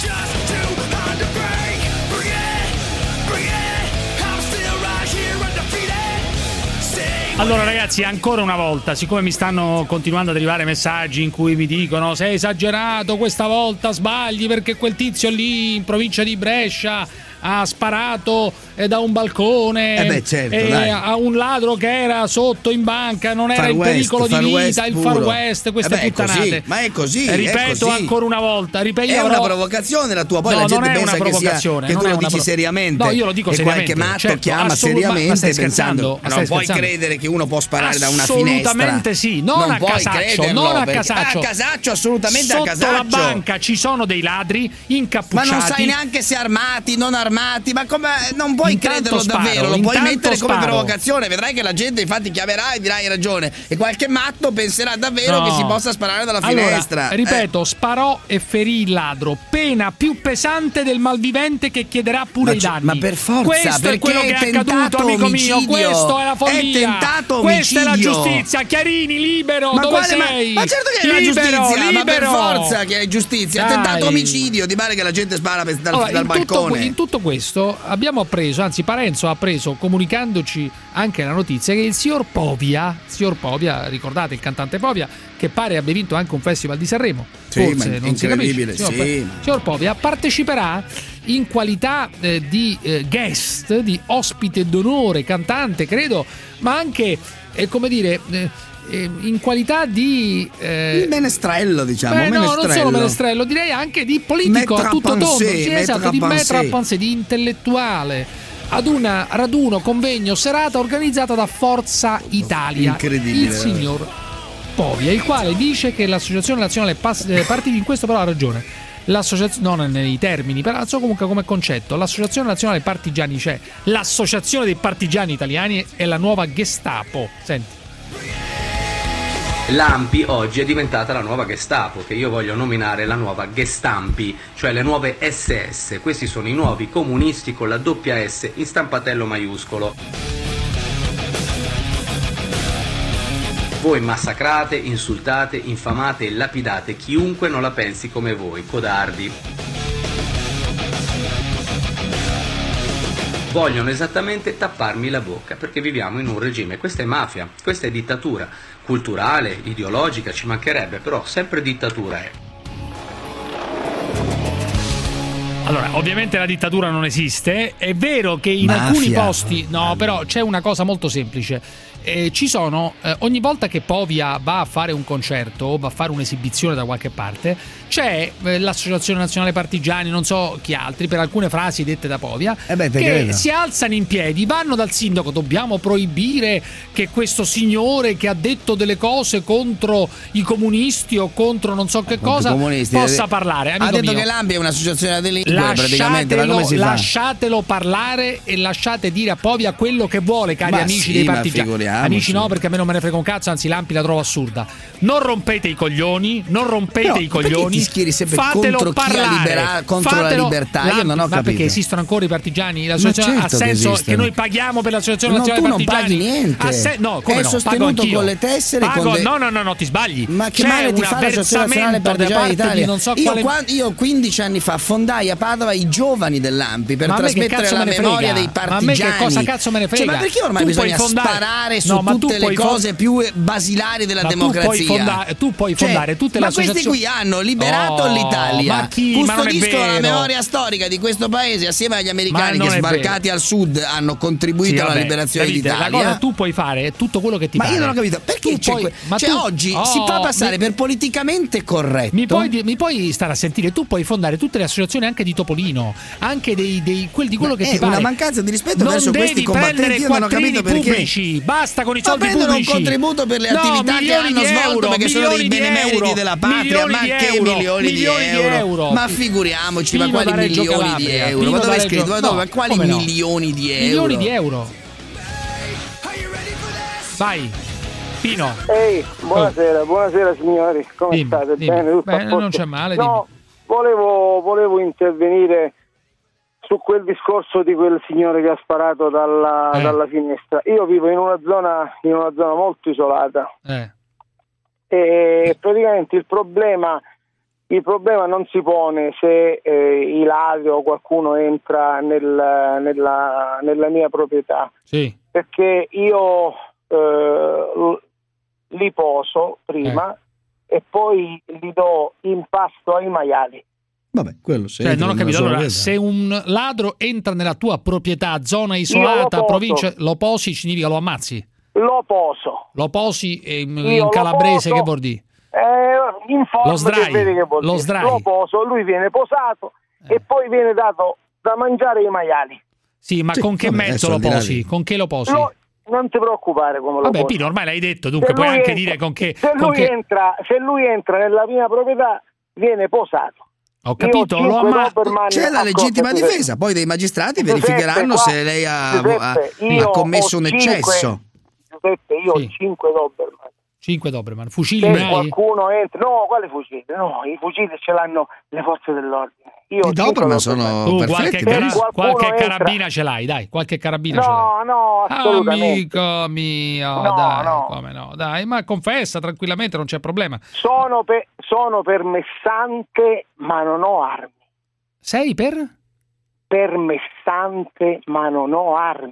Allora ragazzi, ancora una volta, siccome mi stanno continuando ad arrivare messaggi in cui mi dicono sei esagerato, questa volta sbagli perché quel tizio lì in provincia di Brescia ha sparato da un balcone a un ladro che era sotto in banca, non era in pericolo di vita, il Far West, queste puttanate. Ma è così. Ripeto ancora una volta, è una provocazione la tua, poi la gente pensa che tu lo dici seriamente. No, io lo dico seriamente. Qualche matto chiama seriamente pensando, non puoi credere che uno può sparare da una finestra. Assolutamente sì, non a casaccio, non a casaccio. A casaccio, assolutamente a casaccio. Sotto la banca ci sono dei ladri incappucciati. Ma non sai neanche se armati, non armati, ma come non puoi crederlo davvero, lo puoi mettere come provocazione, vedrai che la gente infatti chiamerà e dirà hai ragione e qualche matto penserà davvero che si possa sparare dalla finestra. Ripeto, sparò e ferì il ladro, pena più pesante del malvivente che chiederà pure i danni. Ma per forza, questo è quello che è accaduto, amico mio, questo è la follia, è tentato questa omicidio. è la giustizia. Chiarini, libero, ma dove quale, sei? Ma certo che è la giustizia, ma per forza che è giustizia. Tentato omicidio, di male che la gente spara dal balcone. In tutto questo abbiamo appreso, anzi Parenzo ha appreso, comunicandoci anche la notizia, che il signor Povia, ricordate il cantante Povia, che pare abbia vinto anche un festival di Sanremo, forse non si capisce. Signor Povia parteciperà in qualità di guest, di ospite d'onore, cantante credo, ma anche come dire in qualità di il menestrello, diciamo. No, non solo menestrello, direi anche di politico a tutto tondo, esatto, di maître à penser, di intellettuale, ad un raduno, convegno, serata organizzata da Forza Italia. Incredibile. Il signor Povia, il quale dice che l'Associazione Nazionale Partiti, in questo però ha ragione, l'associazione, non nei termini, però comunque come concetto, l'Associazione Nazionale Partigiani c'è, l'Associazione dei Partigiani Italiani è la nuova Gestapo. Senti. L'ANPI oggi è diventata la nuova Gestapo, che io voglio nominare la nuova Gestampi, cioè le nuove SS. Questi sono i nuovi comunisti con la doppia S in stampatello maiuscolo. Voi massacrate, insultate, infamate e lapidate chiunque non la pensi come voi, codardi. Vogliono esattamente tapparmi la bocca, perché viviamo in un regime, questa è mafia, questa è dittatura, culturale, ideologica, ci mancherebbe, però sempre dittatura è. Allora, ovviamente la dittatura non esiste, è vero che in alcuni posti, no, però c'è una cosa molto semplice. Ci sono, ogni volta che Povia va a fare un concerto o va a fare un'esibizione da qualche parte, c'è l'Associazione Nazionale Partigiani, non so chi altri, per alcune frasi dette da Povia, che si alzano in piedi, vanno dal sindaco, dobbiamo proibire che questo signore che ha detto delle cose contro i comunisti o contro non so che cosa possa parlare. Ha detto che l'ANPI è un'associazione delle lingue, praticamente, ma come si fa? Lasciatelo parlare e lasciate dire a Povia quello che vuole, cari amici dei partigiani. Amici no, perché a me non me ne frega un cazzo, anzi l'ANPI la trovo assurda. Non rompete i coglioni, ti schieri sempre contro parlare, contro la libertà? Io non ho capito. Ma perché esistono ancora i partigiani? L'associazione ha senso che noi paghiamo per l'Associazione Nazionale Partigiani? Non paghi niente. No, come è no? sostenuto con le tessere. No, ti sbagli. Ma che male ti fa l'Associazione Nazionale Partigiani d'Italia? Io 15 anni fa fondai a Padova i giovani dell'ANPI per trasmettere la memoria dei partigiani. Ma a me che cosa cazzo me ne frega? Ma perché ormai bisogna sparare su tutte le cose più basilari della democrazia. Tu puoi fondare tutte le associazioni. Ma questi qui hanno liberato l'Italia, ma chi? custodiscono Ma la memoria storica di questo paese assieme agli americani che sbarcati al sud hanno contribuito alla liberazione d'Italia. Allora tu puoi fare tutto quello che ti pare. Ma io non ho capito perché oggi si fa passare per politicamente corretto. Mi puoi stare a sentire? Tu puoi fondare tutte le associazioni anche di Topolino, anche di quello che ti pare. È una mancanza di rispetto verso questi combattenti. Io non ho capito perché. Pubblici, basta con i soldi pubblici. Prendono un contributo per le attività che hanno svolto perché sono dei benemeriti della patria. Ma che milioni di euro? Ma figuriamoci, ma quali milioni di euro? Ma dove è scritto? Ma quali milioni di euro? Milioni di euro. Vai, Pino. Ehi, buonasera signori, come state? Bene, tutto a posto? Non c'è male. No, volevo intervenire su quel discorso di quel signore che ha sparato dalla finestra. Io vivo in una zona molto isolata e praticamente il problema non si pone se i ladri o qualcuno entra nella mia proprietà, perché io li poso prima e poi li do in pasto ai maiali. Vabbè, quello non ho capito. Allora, se un ladro entra nella tua proprietà, zona isolata, provincia, lo posi significa lo ammazzi? Lo poso. Lo posi in calabrese che vuol dire? In forma lo sdrai. Lo poso, lui viene posato e poi viene dato da mangiare ai maiali. Sì, ma con che mezzo lo posi? Con che lo posi? Non ti preoccupare come lo posi. Pino, ormai l'hai detto, dunque puoi anche dire con che... Se lui entra nella mia proprietà, viene posato. Ho capito, c'è la legittima difesa, poi dei magistrati verificheranno se lei ha commesso un eccesso. Giuseppe, io ho 5 Doberman. 5 Doberman, fucili mai? Qualcuno entra, no, quale fucile? No, i fucili ce l'hanno le forze dell'ordine. I Doberman sono perfetti. Qualche carabina ce l'hai, dai, qualche carabina ce l'hai. No, assolutamente. Amico mio, come no, dai, ma confessa tranquillamente, non c'è problema. Sono permessante, ma non ho armi. Sei permessante, ma non ho armi.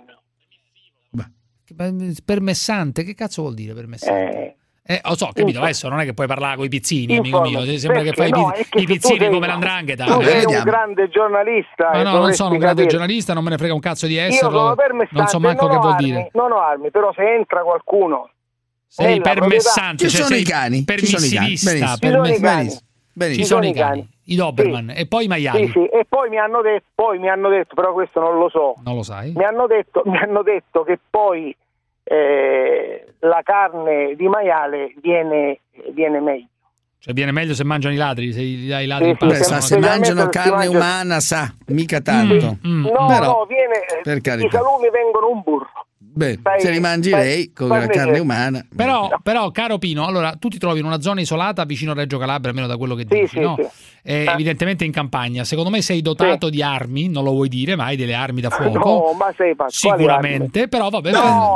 Permessante, che cazzo vuol dire permessante? Ho capito, adesso non è che puoi parlare con i pizzini, amico mio, sembra che fai i pizzini come l''ndrangheta. Tu sei un grande giornalista. Ma no, non sono un grande giornalista, non me ne frega un cazzo di esserlo. Non so manco che vuol dire. Non ho armi, però se entra qualcuno sei permessante, ci sono i cani, permissivista, ci sono i cani. I Doberman e poi i maiali. Sì, e poi mi hanno detto, però questo non lo so. Non lo sai? Mi hanno detto che poi la carne di maiale viene meglio. Cioè viene meglio se mangiano i ladri, se gli dai i ladri se mangiano carne umana mica tanto. No, viene, i salumi vengono un burro. Beh, se li mangi lei con la carne umana. Però, caro Pino, allora tu ti trovi in una zona isolata vicino a Reggio Calabria, almeno da quello che dici, no? Evidentemente in campagna. Secondo me sei dotato di armi, non lo vuoi dire, ma hai delle armi da fuoco. No, ma sei sicuramente, però vabbè.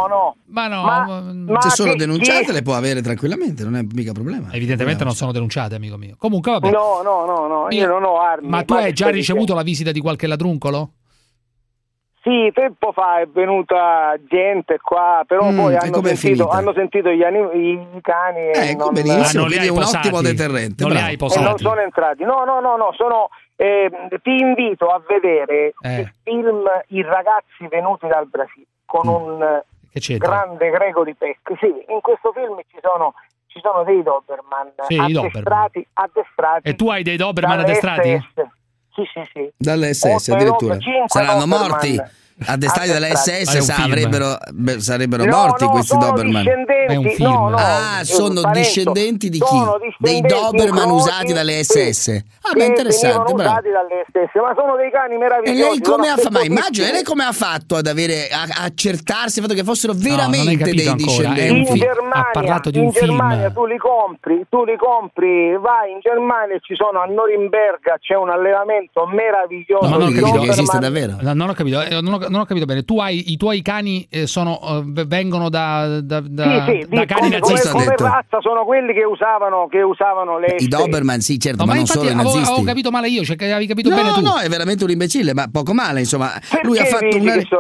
Se sono denunciate le può avere tranquillamente, non è mica problema. Evidentemente non sono denunciate, amico mio. Comunque vabbè. No, io non ho armi. Ma tu hai già ricevuto la visita di qualche ladruncolo? Sì, tempo fa è venuta gente qua, però poi hanno sentito i cani e benissimo, quindi è un ottimo deterrente. Non li hai posati. Non sono entrati. No, ti invito a vedere il film I ragazzi venuti dal Brasile con un grande greco di Peck. Sì, in questo film ci sono dei Doberman addestrati. E tu hai dei Doberman addestrati? Sì. Dalle SS addirittura. Saranno morti. Addestrati dalle SS sarebbero morti questi Doberman. È un film. Sono discendenti di chi? Dei Doberman usati dalle SS. Ma interessante, bravo. Dalle SS, ma sono dei cani meravigliosi. E lei come ha fatto? Ma immagino, lei come ha fatto ad accertarsi il fatto che fossero veramente dei discendenti? Ha parlato di un film. In Germania tu li compri, vai in Germania e a Norimberga c'è un allevamento meraviglioso. Ma non ho capito che esiste davvero. Non ho capito bene. Tu hai i tuoi cani vengono da cani nazisti. Come razza sono quelli che usavano le i Doberman, sì, certo, ma non solo i nazisti. Ho capito male io, cioè che avevi capito bene tu. No, è veramente un imbecille, ma poco male, insomma. Lui ha fatto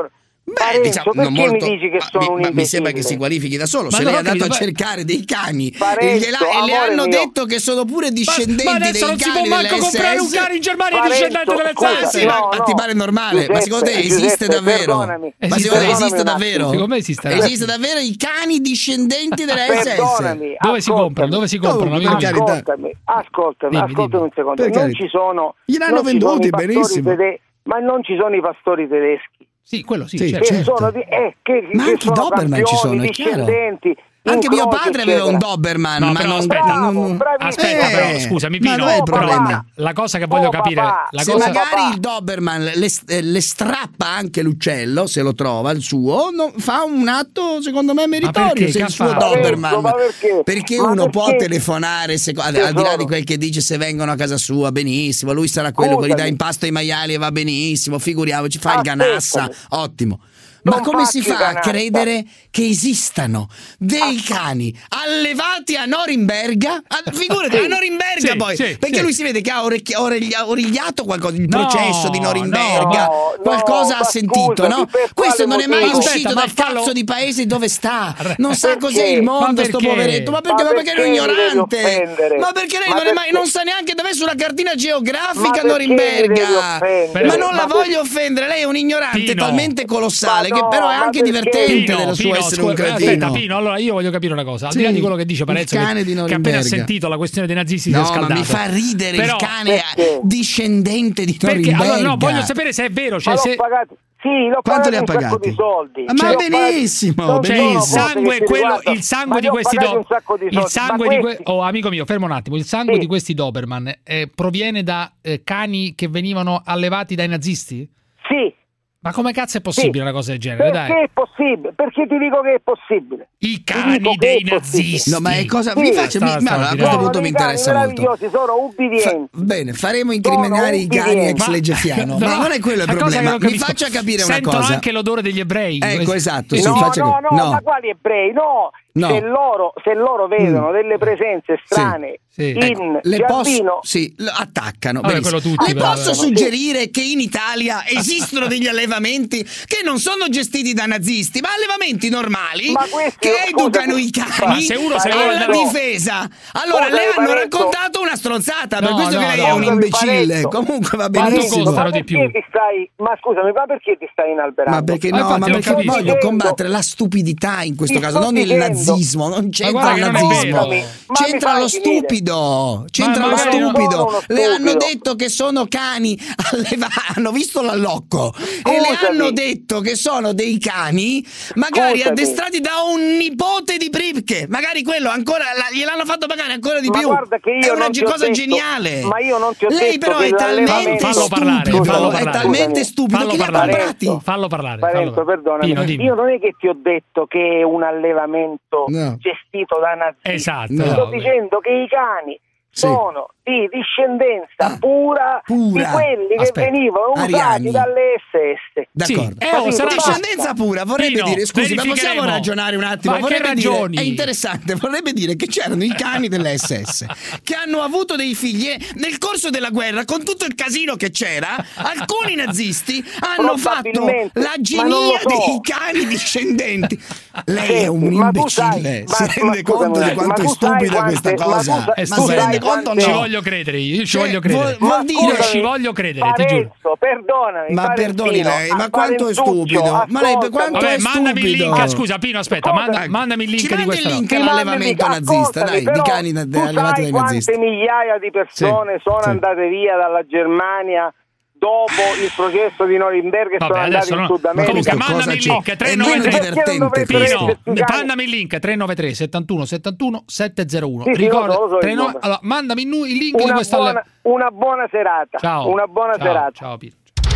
Beh, diciamo, perché molto, mi dici che sono un mi sembra che si qualifichi da solo. Se no, lei è andato a ma- cercare dei cani Parenzo, e le hanno amore mio. detto che sono pure discendenti ma adesso dei non si può cani manco delle comprare un SS. cane in Germania Parenzo, discendente delle scusa, SS. Sì, ma ti pare normale? Ma secondo te esiste Giuseppe, davvero? perdonami. Ma secondo te esiste Perdonami un davvero? attimo. Secondo me esiste. Esiste davvero i cani discendenti delle SS? Perdonami, Dove si comprano? Dove si comprano? amico mio? Ascoltami Dimmi. un secondo. Per Non carità. ci sono. Gliel'hanno non ci sono venduti, i pastori benissimo. ma non ci sono i pastori tedeschi. Sì, quello sì, Sì, certo. Che certo. sono Ma che anche i sono Doberman ci sono, campioni, è chiaro. discendenti. Anche mio incroci, padre aveva un eccetera. Doberman, No, ma però non aspetta, bravissimo. Aspetta, però, scusami, ma Pino, non è il però problema. la cosa che voglio capire, papà, la Se cosa magari il Doberman le strappa anche l'uccello, se lo trova il suo, fa un atto secondo me meritorio. perché? Se Che il ha suo fatto? Doberman, Ma perché? Ma uno può perché? telefonare al di là di quel che dice, se vengono a casa sua benissimo, lui sarà quello che gli dà in pasto ai maiali e va benissimo, figuriamoci, fa il ganassa, ottimo. Ma Non come si faccio fa a ganassa. credere che esistano dei cani allevati a Norimberga? Figurati, a Norimberga Sì, poi, sì, perché sì. lui si vede che ha origliato qualcosa, il No, processo di Norimberga, no, qualcosa ma ha sentito, scusami, no? per Questo quale non è mai motivo? uscito Aspetta, dal ma fallo- cazzo di paese dove sta, non sa Perché? cos'è il mondo, Ma sto perché? poveretto, ma perché è un mi devi ignorante? offendere? Ma perché lei Ma non, è mai, perché? non sa neanche dove è sulla cartina geografica Ma perché mi devi Norimberga? offendere? Ma non la Ma voglio offendere, lei è un ignorante Pino. talmente colossale Ma che no, però è ma anche perché? divertente dello suo essere un aspetta, cretino. Pino, allora io voglio capire una cosa. Al Sì, di là di quello che dice Parenzo, il cane di che Norimberga. appena ha sentito la questione dei nazisti si è No, scaldato. ma mi fa ridere Però- il cane discendente di Perché? Norimberga. Allora, no, voglio sapere se è vero. Cioè, Ma se... l'ho pagato. Sì, l'ho Quanto pagato li ha un sacco pagati? di soldi. Ma L'ho pagato- benissimo, non Cioè, sono il cose sangue, che si riguardano, il sangue ma di li ho questi pagati un sacco di soldi. il sangue Ma di questi- amico mio, fermo un attimo. Il sangue Sì. di questi Doberman proviene da cani che venivano allevati dai nazisti? Sì. Ma come cazzo è possibile una cosa del genere? Perché Dai. è possibile? Perché ti dico che è possibile. I cani dei nazisti. No, ma è cosa. Sì. Mi faccia. Stava Ma allora, a questo tirando. punto mi interessa molto. Meravigliosi, sono ubbidienti. Bene, faremo incriminare i cani ex leggefiano. Ma non è quello il la cosa che problema. non Mi capisco, faccia capire una sentono cosa. anche l'odore degli ebrei. Ecco, esatto. Sì, Sì, No, faccia no, capire. no, ma quali ebrei? No. No. Se loro vedono delle presenze strane Sì. in Ecco, le giardino, attaccano. Vabbè, benissimo. quello tutti, Le però, posso però. suggerire che in Italia esistono degli allevamenti che non sono gestiti da nazisti, ma allevamenti normali Ma questi- che educano scusami, i ma cani se uno se vuole alla andare- difesa. Allora, Scusami, le hanno Parenzo. raccontato una stronzata, per No, questo no, che lei no. è un Scusami, imbecille. Parenzo. Comunque va Quanto benissimo. costano di perché più? ma scusami, ma perché ti stai inalberando? Ma perché Ma no? infatti Ma non perché capisco. voglio combattere la stupidità in questo Ti caso, sto non il dicendo. nazismo. Non c'entra guarda il che non è nazismo. vero. Ma C'entra mi lo fai finire. stupido. C'entra Ma lo magari non stupido. sono uno Le hanno stupido. detto che sono cani hanno visto l'allocco e le Scusami. hanno detto che sono dei cani magari Scusami. addestrati da un nipote di Pripke. Magari quello ancora gliel'hanno fatto pagare ancora di Ma più. guarda che io è una non ti ho cosa detto- geniale. ma io non ti ho Lei detto però che è talmente Fallo parlare, stupido, fallo è parlare. talmente stupido Fallo che li ha parlare. comprati. Fallo parlare. Parenzo, perdonami, Pino, dimmi. io non è che ti ho detto che è un allevamento No. gestito da nazisti. Esatto. No. Sto no, dicendo che i cani Sì. sono di discendenza pura di pura. quelli che Aspetta. venivano usati Ariani. dalle SS. D'accordo. Sì. Oh, sarà- discendenza pura vorrebbe Pino, dire, scusi, ma possiamo verificheremo. ragionare un attimo? Ma che Vorrebbe dire, ragioni? è interessante, vorrebbe dire che c'erano i cani delle SS che hanno avuto dei figli e nel corso della guerra, con tutto il casino che c'era, alcuni nazisti hanno fatto Probabilmente, la ma non genia lo so. dei cani discendenti. Lei è un Senti, ma tu sai- imbecille, ma- si rende ma conto scusami, di quanto ma è tu sai stupida questa quante- ma cosa? tu sai- È Ma tu si stupendo. sai rende conto o quante- Ci no? voglio credere io, ci Cioè, voglio credere. vuol dire- Io ci voglio credere, ti giuro. Parenzo, perdonami. Ma perdoni Parenzino, lei, ma quanto è Parenzuccio, stupido? Ma lei per quanto Vabbè, è mandami il stupido? link. Scusa, Pino, aspetta, Ascoltami. mandami il link Ci di mandi il questa. link Ti all'allevamento mandi- nazista, ascoltami, dai, di però cani tu allevati sai dai quante nazisti. migliaia di persone Sì, sono sì. andate via dalla Germania dopo il processo di Norimberga e Vabbè, sono andati adesso in no. Sud America. Comunque, Questo mandami il cosa link, c'è? È 393. meno divertente questo. Pino, mandami il link 393 71 71 701. Sì, sì, Ricorda, lo so il 39 numero. allora, mandami il link di questa. Una buona serata. Ciao. Una buona Ciao, serata. Ciao Pino.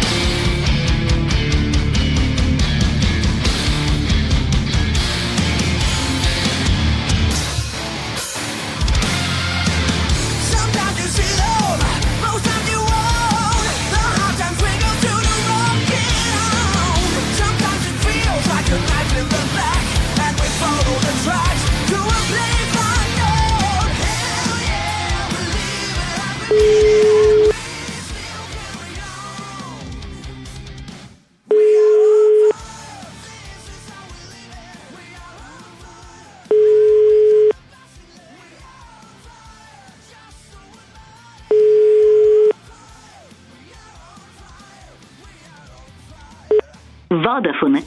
Sometimes you see love, most times you won't. The hard times bring us to the rocky home. Sometimes it feels like a knife in the back, and we follow the tracks to a place unknown. Hell yeah, believe it. Vodafone.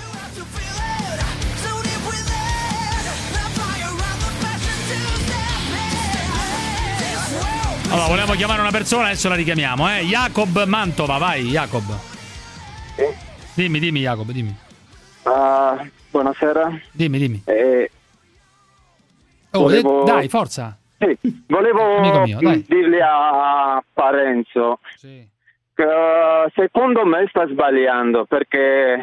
Allora, volevamo chiamare una persona, adesso la richiamiamo, Jacob Mantova, vai, Jacob. Dimmi, Jacob, dimmi. Buonasera. Dimmi. Dai, forza. Sì, volevo mio, dai. dirgli a Parenzo che secondo me sta sbagliando, perché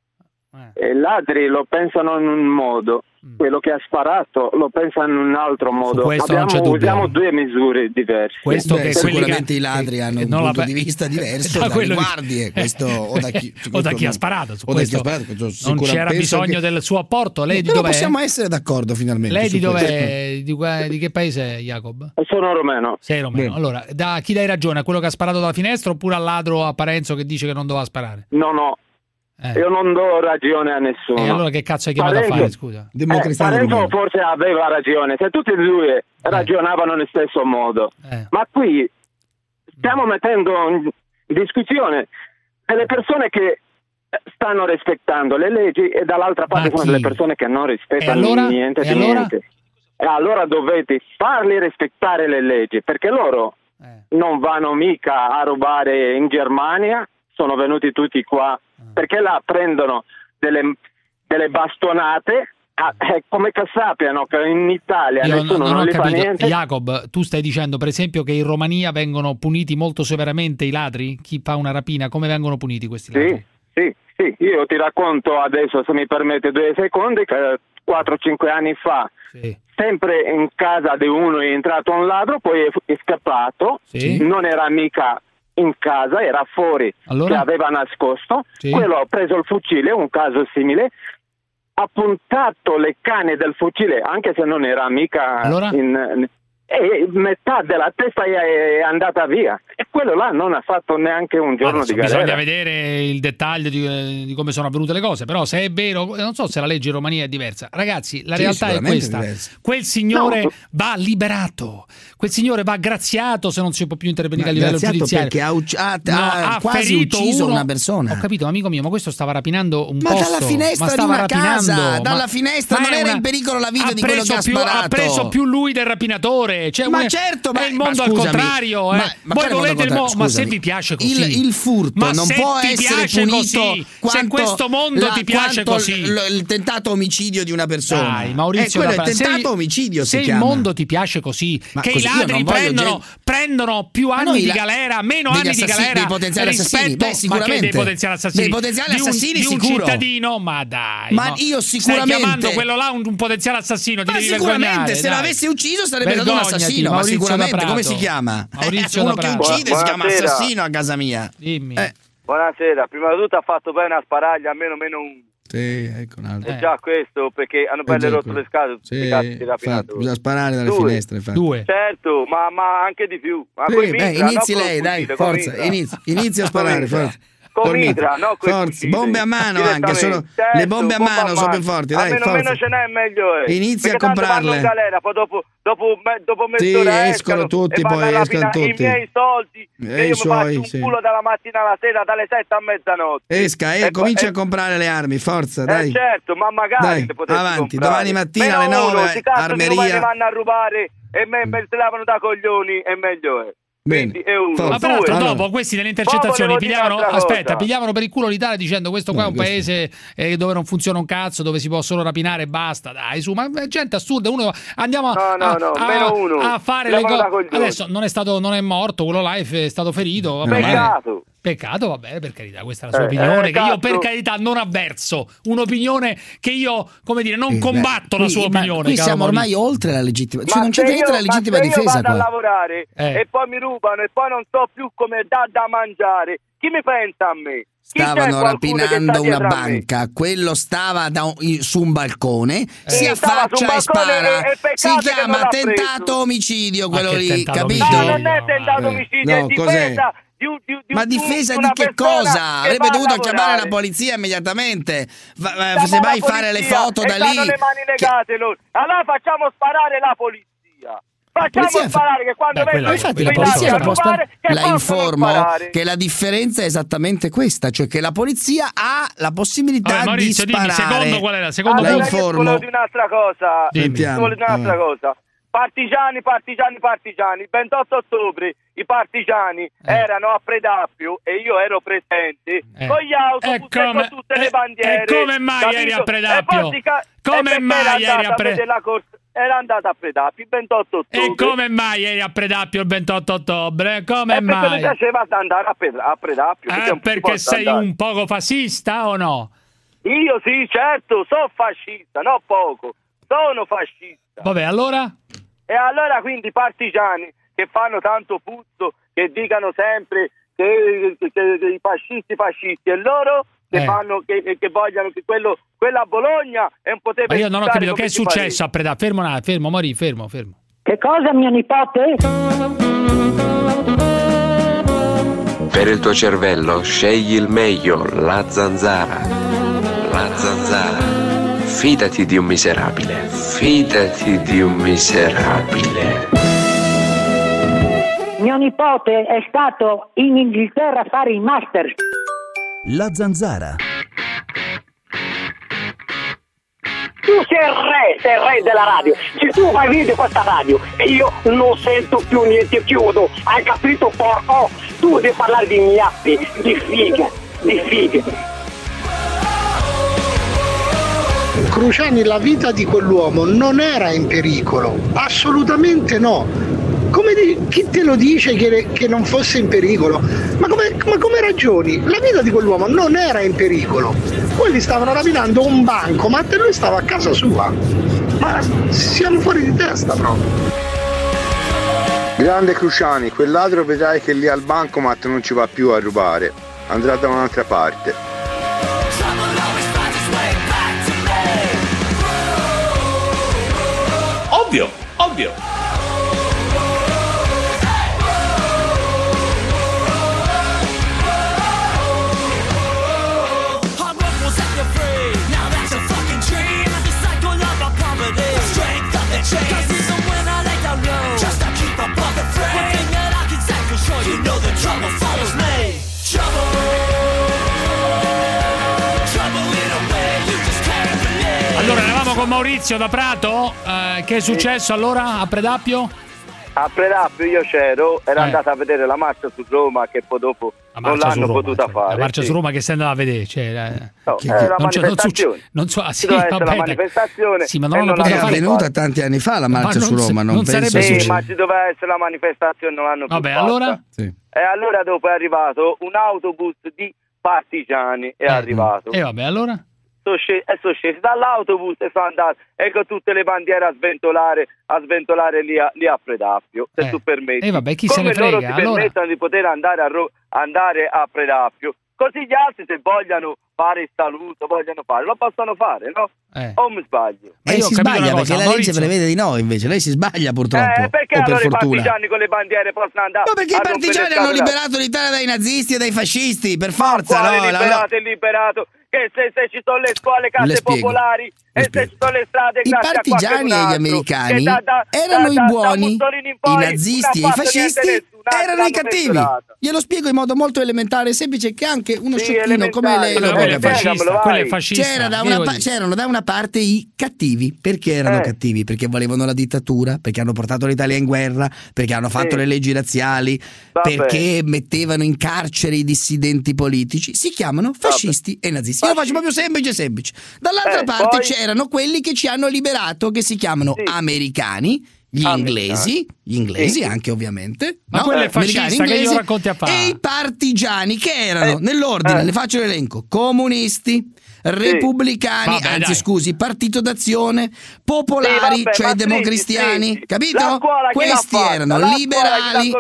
i ladri lo pensano in un modo, quello che ha sparato lo pensa in un altro modo. Usiamo due misure diverse. Questo che sicuramente i ladri hanno un punto di vista diverso dalle guardie, questo o da chi ha sparato. Su questo non c'era bisogno del suo apporto. Lei di dov'è? Possiamo essere d'accordo finalmente. Lei di dov'è? Di che paese è, Jacob? Sono romeno. Sei romeno. Allora, da chi dai ragione? A quello che ha sparato dalla finestra oppure al ladro, a Parenzo, che dice che non doveva sparare? No. Io non do ragione a nessuno. E allora che cazzo hai chiamato a fare, scusa? Parenzo forse aveva ragione, se tutti e due ragionavano nello stesso modo. Ma qui stiamo mettendo in discussione delle persone che stanno rispettando le leggi e dall'altra parte sono delle persone che non rispettano niente di niente. E allora dovete farli rispettare le leggi, perché loro non vanno mica a rubare in Germania, sono venuti tutti qua perché là prendono delle bastonate, come che sappiano che in Italia nessuno non gli fa niente. Jacob, tu stai dicendo per esempio che in Romania vengono puniti molto severamente i ladri? Chi fa una rapina, come vengono puniti questi ladri? Sì, io ti racconto adesso, se mi permette 2 secondi, che 4-5 anni fa sempre in casa di uno è entrato un ladro, poi è scappato, non era mica in casa, era fuori, che aveva nascosto, quello ha preso il fucile, un caso simile, ha puntato le canne del fucile, anche se non era mica e metà della testa è andata via, e quello là non ha fatto neanche un giorno di galera. Bisogna vedere il dettaglio di come sono avvenute le cose, però se è vero, non so se la legge in Romania è diversa, ragazzi, la realtà è questa: quel signore va liberato, quel signore va graziato se non si può più intervenire a livello giudiziario, perché ha quasi ucciso una persona. Ho capito, amico mio, ma questo stava rapinando un posto, dalla finestra di una casa, dalla finestra, non era in pericolo la vita di quello che ha sparato. Ha preso più lui del rapinatore. Certo, è il mondo al contrario. Voi volete ma se vi piace così, il furto non può essere punito così, se questo mondo ti piace così, il tentato omicidio di una persona. Dai, Maurizio, quello è tentato omicidio. Se il mondo ti piace così, che i ladri prendono più anni di galera, meno anni di galera, dei potenziali assassini, sicuramente dei potenziali assassini, di un cittadino, ma dai, io sicuramente stai chiamando quello là un potenziale assassino, ti devi sicuramente vergognare, se l'avesse ucciso sarebbe stato un assassino, ma sicuramente. Come si chiama? Maurizio uno che uccide si chiama assassino a casa mia. Dimmi. Buonasera, prima di tutto ha fatto bene a sparargli almeno un. Sì, ecco un altro. È già questo, perché hanno belle rotto le scatole. Bisogna sparare dalle finestre. Infatti. 2. Certo, ma anche di più. Ma inizi lei, dai, forza, inizi a sparare, forza. Con mitra, no? Forza, bombe a mano anche, le bombe a mano sono più forti, dai, forza. Meno ce n'è meglio è. Inizia a comprarle. In galera, poi dopo mezz'ora escono tutti, poi escono tutti. I miei soldi, che io mi faccio un culo dalla mattina alla sera, dalle 7 a mezzanotte. Comincia a comprare le armi, forza, dai. Certo, ma magari dai, avanti, domani mattina alle 9, armeria. Vanno a rubare e me se lavano da coglioni, e meglio è. Bene. Ma peraltro dopo questi nelle intercettazioni pigliavano per il culo l'Italia dicendo questo qua è un paese dove non funziona un cazzo, dove si può solo rapinare e basta, dai su, ma è gente assurda, andiamo a fare le cose. Adesso non è morto, quello là è stato ferito, peccato, va bene, per carità, questa è la sua opinione, che io per carità non avverso, un'opinione che io, come dire, non combatto la sua opinione. Qui siamo ormai oltre la legittima, cioè non c'è niente la legittima difesa qua. Io vado a lavorare e poi mi rubano e poi non so più come da mangiare, chi mi pensa a me? Stavano rapinando una banca, quello stava su un balcone, si affaccia e spara, si chiama tentato omicidio quello lì, capito? No, non è tentato omicidio, è difesa. Ma difesa di che cosa? Avrebbe dovuto chiamare la polizia immediatamente. Se vai a fare le foto da lì. Le mani legate loro. Allora facciamo sparare la polizia. facciamo sparare che quando vengono infatti la polizia la informo che la differenza è esattamente questa, cioè che la polizia ha la possibilità Maurizio, di sparare. Dimmi, secondo qual è la seconda? La informo. Volevo di un'altra cosa. Partigiani, il 28 ottobre i partigiani erano a Predappio e io ero presente con gli autobus e con tutte le bandiere. E come mai eri a Predappio? Come mai eri a Predappio? Era andata a Predappio il 28 ottobre. E come mai eri a Predappio il 28 ottobre? Come mai? Perché mi piaceva andare a Predappio. Perché sei un poco fascista o no? Io sì, certo, sono fascista, no poco. Sono fascista. Vabbè, allora? E allora quindi i partigiani che fanno tanto puzzo, che dicano sempre che i fascisti e loro che fanno che vogliono che quella a Bologna è un potere. Ma io non ho capito che è successo a Predappio. Fermo, Mori, fermo. Che cosa, mio nipote? Per il tuo cervello scegli il meglio, la Zanzara. La Zanzara. Fidati di un miserabile. Fidati di un miserabile. Mio nipote è stato in Inghilterra a fare il master. La Zanzara. Tu sei il re della radio. Se tu vai via di questa radio e io non sento più niente, chiudo. Hai capito, porco? Tu devi parlare di gnappi, di fighe. Cruciani, la vita di quell'uomo non era in pericolo, assolutamente no. Chi te lo dice che non fosse in pericolo? Ma come ragioni? La vita di quell'uomo non era in pericolo. Quelli stavano rapinando un bancomat e lui stava a casa sua. Ma siamo fuori di testa proprio. Grande Cruciani, quel ladro vedrai che lì al bancomat non ci va più a rubare, andrà da un'altra parte. Ovvio. Allora, eravamo con Maurizio da Prato. Che è successo allora a Predappio? A Predappio io c'ero, era andata a vedere la marcia su Roma che poi dopo non l'hanno potuta fare. La marcia su Roma che sei andata a vedere, la manifestazione. La manifestazione. Sì, ma non l'hanno potuta fare. È venuta tanti anni fa la marcia su Roma, non penso. Sì, ma ci doveva essere la manifestazione, non l'hanno più fatta. Allora? Sì. E allora dopo è arrivato un autobus di partigiani, è arrivato. E vabbè, allora? Sono scesi dall'autobus e sono andati con tutte le bandiere a sventolare lì a Predappio, se tu permetti. E vabbè, chi come se ne frega, loro si permettono di poter andare a Predappio, così gli altri se vogliono fare il saluto, lo possono fare, no? O mi sbaglio? Ma io si sbaglia perché la legge prevede di no, invece lei si sbaglia purtroppo. Perché o allora per fortuna. I partigiani con le bandiere possono andare? No, perché i partigiani hanno liberato l'Italia dai nazisti e dai fascisti, per forza, no? Liberato. Che se ci sono le scuole, case popolari e se ci sono le strade, i partigiani e gli americani erano i buoni, i nazisti e i fascisti erano i cattivi. Glielo spiego in modo molto elementare e semplice, che anche uno sciocchino come lei lo può capire. C'erano da una parte i cattivi. Perché erano cattivi? Perché volevano la dittatura, perché hanno portato l'Italia in guerra, perché hanno fatto le leggi razziali, perché mettevano in carcere i dissidenti politici. Si chiamano fascisti e nazisti. Io lo faccio proprio semplice. Dall'altra parte c'erano quelli che ci hanno liberato, che si chiamano americani, gli inglesi anche ovviamente, ma quello è fascista che io racconti a fare. E i partigiani che erano nell'ordine, le faccio l'elenco: comunisti, repubblicani, Partito d'Azione, popolari, cioè democristiani, capito? Questi erano liberali.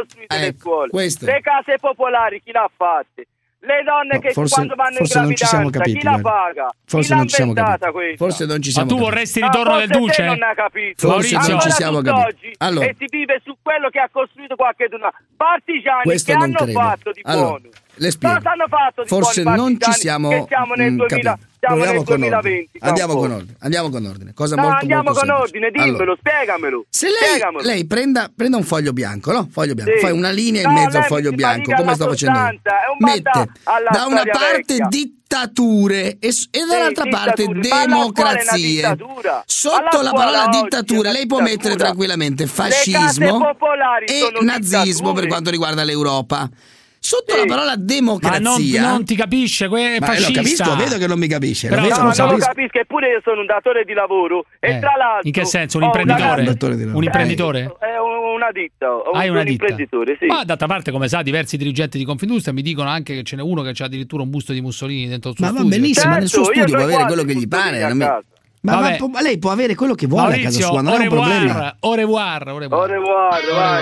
Le case popolari chi l'ha fatte? Le donne che quando vanno in gravidanza, chi la paga? Forse non ci siamo capiti. Ma tu vorresti il ritorno del Duce? Non ha capito. Forse non ci siamo capiti. Allora. E si vive su quello che ha costruito qualcuno. Partigiani che hanno fatto di buono. Le spiego. Cosa hanno fatto di forse buoni non ci siamo che siamo nel 2000, Siamo nel 2020. Andiamo con ordine. Cosa no, molto, andiamo molto con semplice. ordine, dimmelo, Allora, spiegamelo. se spiegamelo. lei prenda un foglio bianco, no? Foglio bianco, Sì. fai una linea in No, mezzo al lei foglio mi bianco, dica come la sto facendo io. sostanza, è un banda alla Da una storia parte vecchia. dittature e dall'altra parte dittature. democrazie. Ma alla Sotto la scuola parola oggi dittatura è lei può mettere dittatura. tranquillamente Le case fascismo popolari e sono nazismo dittature. per quanto riguarda l'Europa. Sotto la parola democrazia. Ma non ti capisce, è Ma fascista. lo capisco, vedo che non mi capisce. Però lo vedo, No, lo non lo capisco. capisco, eppure io sono un datore di lavoro e tra l'altro... In che senso? Un ho imprenditore? una- Un imprenditore? È una ditta, Hai una ditta? imprenditore, sì. Ma d'altra parte, come sa, diversi dirigenti di Confindustria mi dicono anche che ce n'è uno che c'ha addirittura un busto di Mussolini dentro il suo Ma va studio. benissimo, ma nel suo Certo, io studio può so avere quasi quello che gli tutti pare. a non mi- casa. Ma lei può avere quello che vuole a casa Maurizio, sua, non è un problema. Au revoir. Au revoir, vai.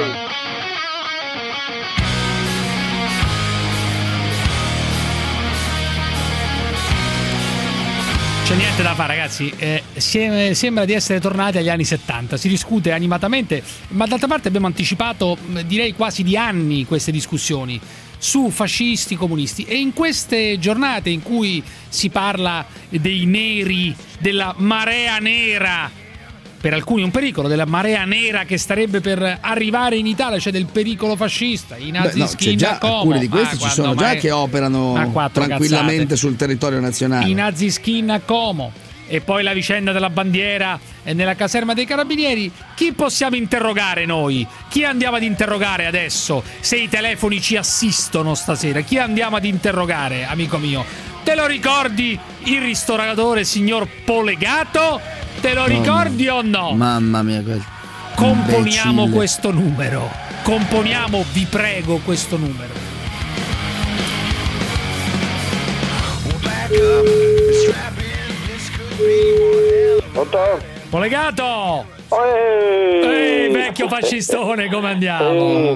C'è niente da fare, ragazzi. Sembra di essere tornati agli anni 70. Si discute animatamente, ma d'altra parte abbiamo anticipato, direi quasi di anni, queste discussioni su fascisti, comunisti. E in queste giornate in cui si parla dei neri, della marea nera, per alcuni un pericolo, della marea nera che starebbe per arrivare in Italia, cioè del pericolo fascista, i nazi c'è già alcuni di questi ci sono già che operano tranquillamente sul territorio nazionale. I nazi skin a Como. E poi la vicenda della bandiera nella caserma dei carabinieri. Chi possiamo interrogare noi? Chi andiamo ad interrogare adesso? Se i telefoni ci assistono stasera, chi andiamo ad interrogare, amico mio? Te lo ricordi il ristoratore signor Polegato? Te lo ricordi o no? Mamma mia, componiamo imbecille. questo numero. Componiamo, vi prego, questo numero. Polegato! Ehi, vecchio fascistone, come andiamo?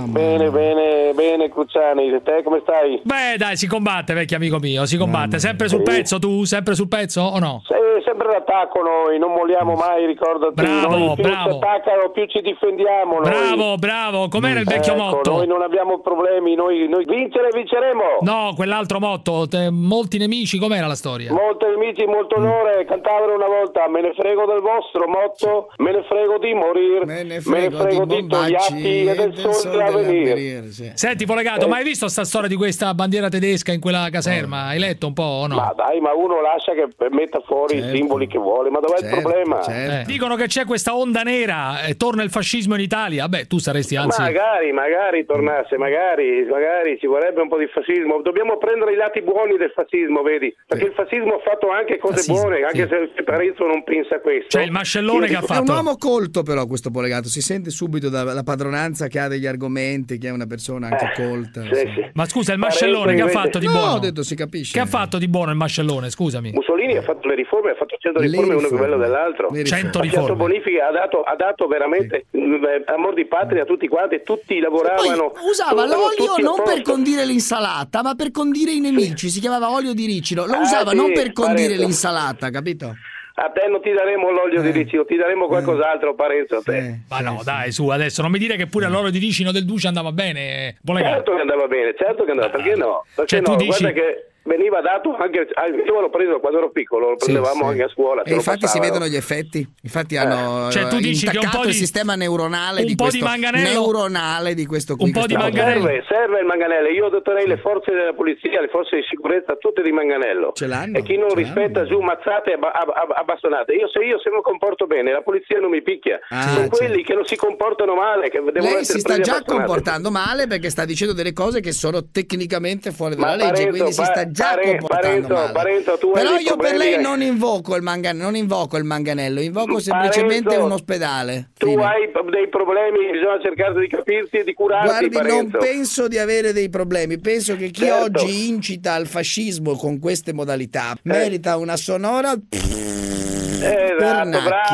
Bene, Cruciani, te come stai? Beh, dai, si combatte, vecchio amico mio, si combatte. Sempre sul pezzo tu? Sempre sul pezzo o no? Sempre d'attacco noi, non molliamo mai, ricordati. Noi più ci attaccano, più ci difendiamo noi. Bravo, com'era il vecchio motto? Noi non abbiamo problemi, noi vinceremo. No, quell'altro motto, molti nemici, com'era la storia? Molti nemici, molto onore, cantavano una volta, me ne frego del vostro motto, me ne frego di morire, me ne frego di Togliatti e del sole da venire. Sì. Senti, Polegato, ma hai visto sta storia di questa bandiera tedesca in quella caserma? Hai letto un po' o no? Ma dai, ma uno lascia che metta fuori i simboli che vuole, ma dov'è il problema? Dicono che c'è questa onda nera e torna il fascismo in Italia. Beh, tu saresti anzi... Magari tornasse, magari ci vorrebbe un po' di fascismo. Dobbiamo prendere i lati buoni del fascismo, vedi? Perché il fascismo ha fatto anche cose buone, anche se Parenzo non pensa a questo. C'è il mascellone che ha fatto. È un uomo colto però questo Polegato, si sente subito dalla padronanza che ha degli argomenti, che è una persona anche colta. Sì. Ma scusa, il mascellone che ha fatto di buono? No, ho detto si capisce. Che ha fatto di buono il mascellone, scusami? Mussolini ha fatto le riforme, ha fatto 100 riforme uno più bello dell'altro. 100 ha riforme. fatto bonifiche, ha dato veramente amor di patria a tutti quanti, tutti lavoravano. Poi usava l'olio non per condire l'insalata, ma per condire i nemici, si chiamava olio di ricino, lo usava non per condire l'insalata, capito? A te non ti daremo l'olio di ricino, ti daremo qualcos'altro, Parenzo, a te. Ma no, dai, su, adesso non mi dire che pure l'olio di ricino del Duce andava bene. Certo che andava bene, perché no? Perché no? Guarda che veniva dato anche, io l'ho preso quando ero piccolo, lo prendevamo anche a scuola. E infatti si vedono gli effetti, infatti hanno tu dici che un po' il sistema neuronale di questo neuronale di questo qui. Un po' di manganello. Serve il manganello, io doterei le forze della polizia, le forze di sicurezza tutte di manganello. Ce l'hanno. E chi non rispetta giù mazzate a bastonate. Se mi comporto bene, la polizia non mi picchia. Sono quelli che non si comportano male, che devono lei essere si sta presi a già bastonate. comportando male perché sta dicendo delle cose che sono tecnicamente fuori dalla legge, quindi si sta già comportando male. Parenzo, tu però hai io per lei problemi. non invoco il manganello, invoco semplicemente Parenzo, un ospedale. Tu hai dei problemi, bisogna cercare di capirti e di curarti. Guardi, Parenzo. non penso di avere dei problemi, penso che chi oggi incita al fascismo con queste modalità merita una sonora Esatto,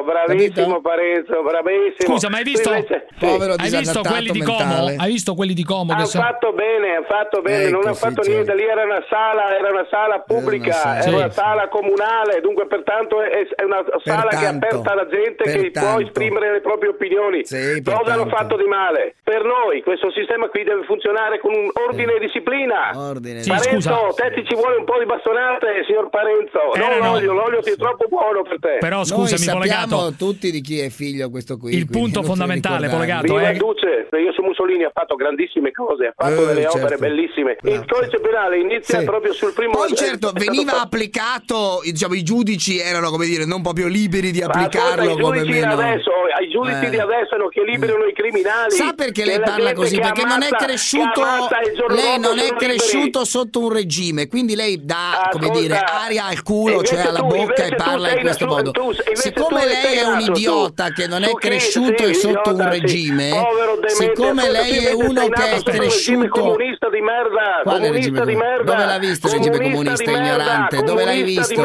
bravissimo Parenzo, bravissimo. Scusa, ma hai visto? Hai visto quelli di Como? Hai visto quelli di Como? Hanno fatto bene, non ha fatto niente. Lì era una sala pubblica, era una sala comunale, dunque pertanto è una sala che è aperta alla gente che può esprimere le proprie opinioni. Cosa hanno fatto di male? Per noi questo sistema qui deve funzionare con un ordine e disciplina. Parenzo, te ti ci vuole un po' di bastonate, signor Parenzo. L'olio è troppo buono per te. Però scusami, sappiamo Polegato, tutti di chi è figlio questo qui. Il punto fondamentale, Polegato, Viva Duce. Io su Mussolini ha fatto grandissime cose, ha fatto delle opere bellissime. Il codice penale inizia proprio sul primo. Poi certo veniva applicato, diciamo, i giudici erano, come dire, non proprio liberi di applicarlo come meno. Ai giudici di adesso che liberano i criminali. Sa perché lei parla così? Perché non è cresciuto, lei non è cresciuto sotto un regime, quindi lei dà, come dire, aria al culo, cioè alla bocca, e parla in questo modo. Siccome lei è un idiota che non è cresciuto sotto un regime, siccome lei è uno che è cresciuto comunista di merda, comunista di merda. Dove l'ha visto il regime comunista, ignorante? Dove l'hai visto?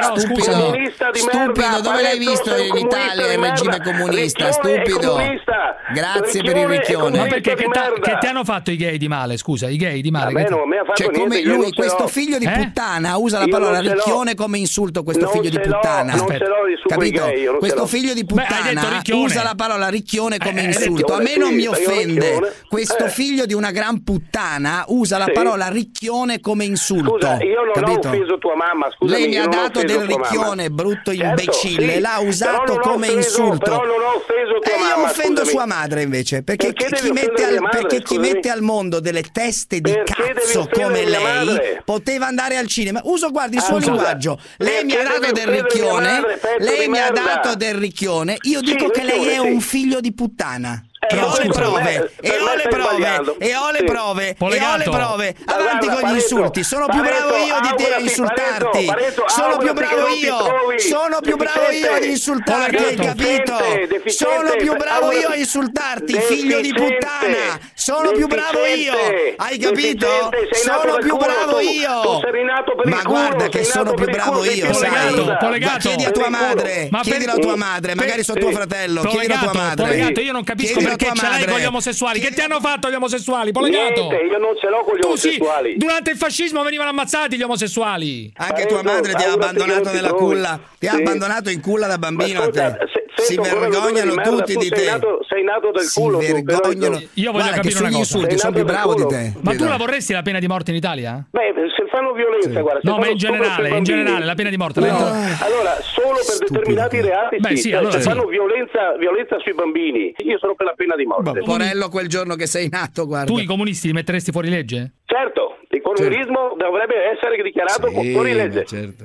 Stupido, dove l'hai visto in Italia il regime comunista? Stupido. Grazie per il ricchione. Ma perché che ti hanno fatto i gay di male? Scusa, i gay di male. Cioè, come lui, questo figlio di puttana, usa la parola ricchione come insulto. Questo figlio di puttana, capito? Questo figlio di puttana usa la parola ricchione come insulto. A me non mi offende. Questo figlio di una gran puttana usa la parola ricchione come insulto. Scusa, io non ho offeso tua mamma. Scusami, lei mi ha dato del ricchione, brutto imbecille. L'ha usato come insulto. Però non ho offeso tua mamma. Io offendo sua madre invece, perché chi mette al mondo delle teste di cazzo come lei poteva andare al cinema. Guardi il suo linguaggio. Lei mi ha dato del ricchione. Lei mi ha dato del ricchione. Io dico che lei è un figlio di puttana. E ho le prove. Avanti con gli insulti. Sono più bravo io di te a insultarti. Sono più bravo io ad insultarti, hai capito? Sono più bravo io a insultarti, figlio di puttana. Sono più bravo io, hai capito? Sono più bravo io. Ma guarda che sono più bravo io, sai? Chiedi a tua madre, chiedilo a tua madre, magari sono tuo fratello, chiedilo a tua madre. Polegato, io non capisco perché ce l'hai con gli omosessuali. Che ti hanno fatto gli omosessuali, Polegato? Niente, io non ce l'ho con gli omosessuali. Sì, durante il fascismo venivano ammazzati gli omosessuali. Anche tua madre ti ha abbandonato nella culla. Ti ha abbandonato in culla da bambino a te. Si vergognano tutti di te. Sei nato del culo. Si vergognano. Io voglio capire una cosa. Insulti, sono più bravo di te. Ma tu la vorresti la pena di morte in Italia? Beh, se fanno violenza, guarda. No, ma in generale, la pena di morte. Allora, solo per determinati reati sì. Se fanno violenza sui bambini, io sono per la pena di morte. Porello, quel giorno che sei nato, guarda. Tu i comunisti li metteresti fuori legge? Certo, il comunismo dovrebbe essere dichiarato fuori legge. Certo.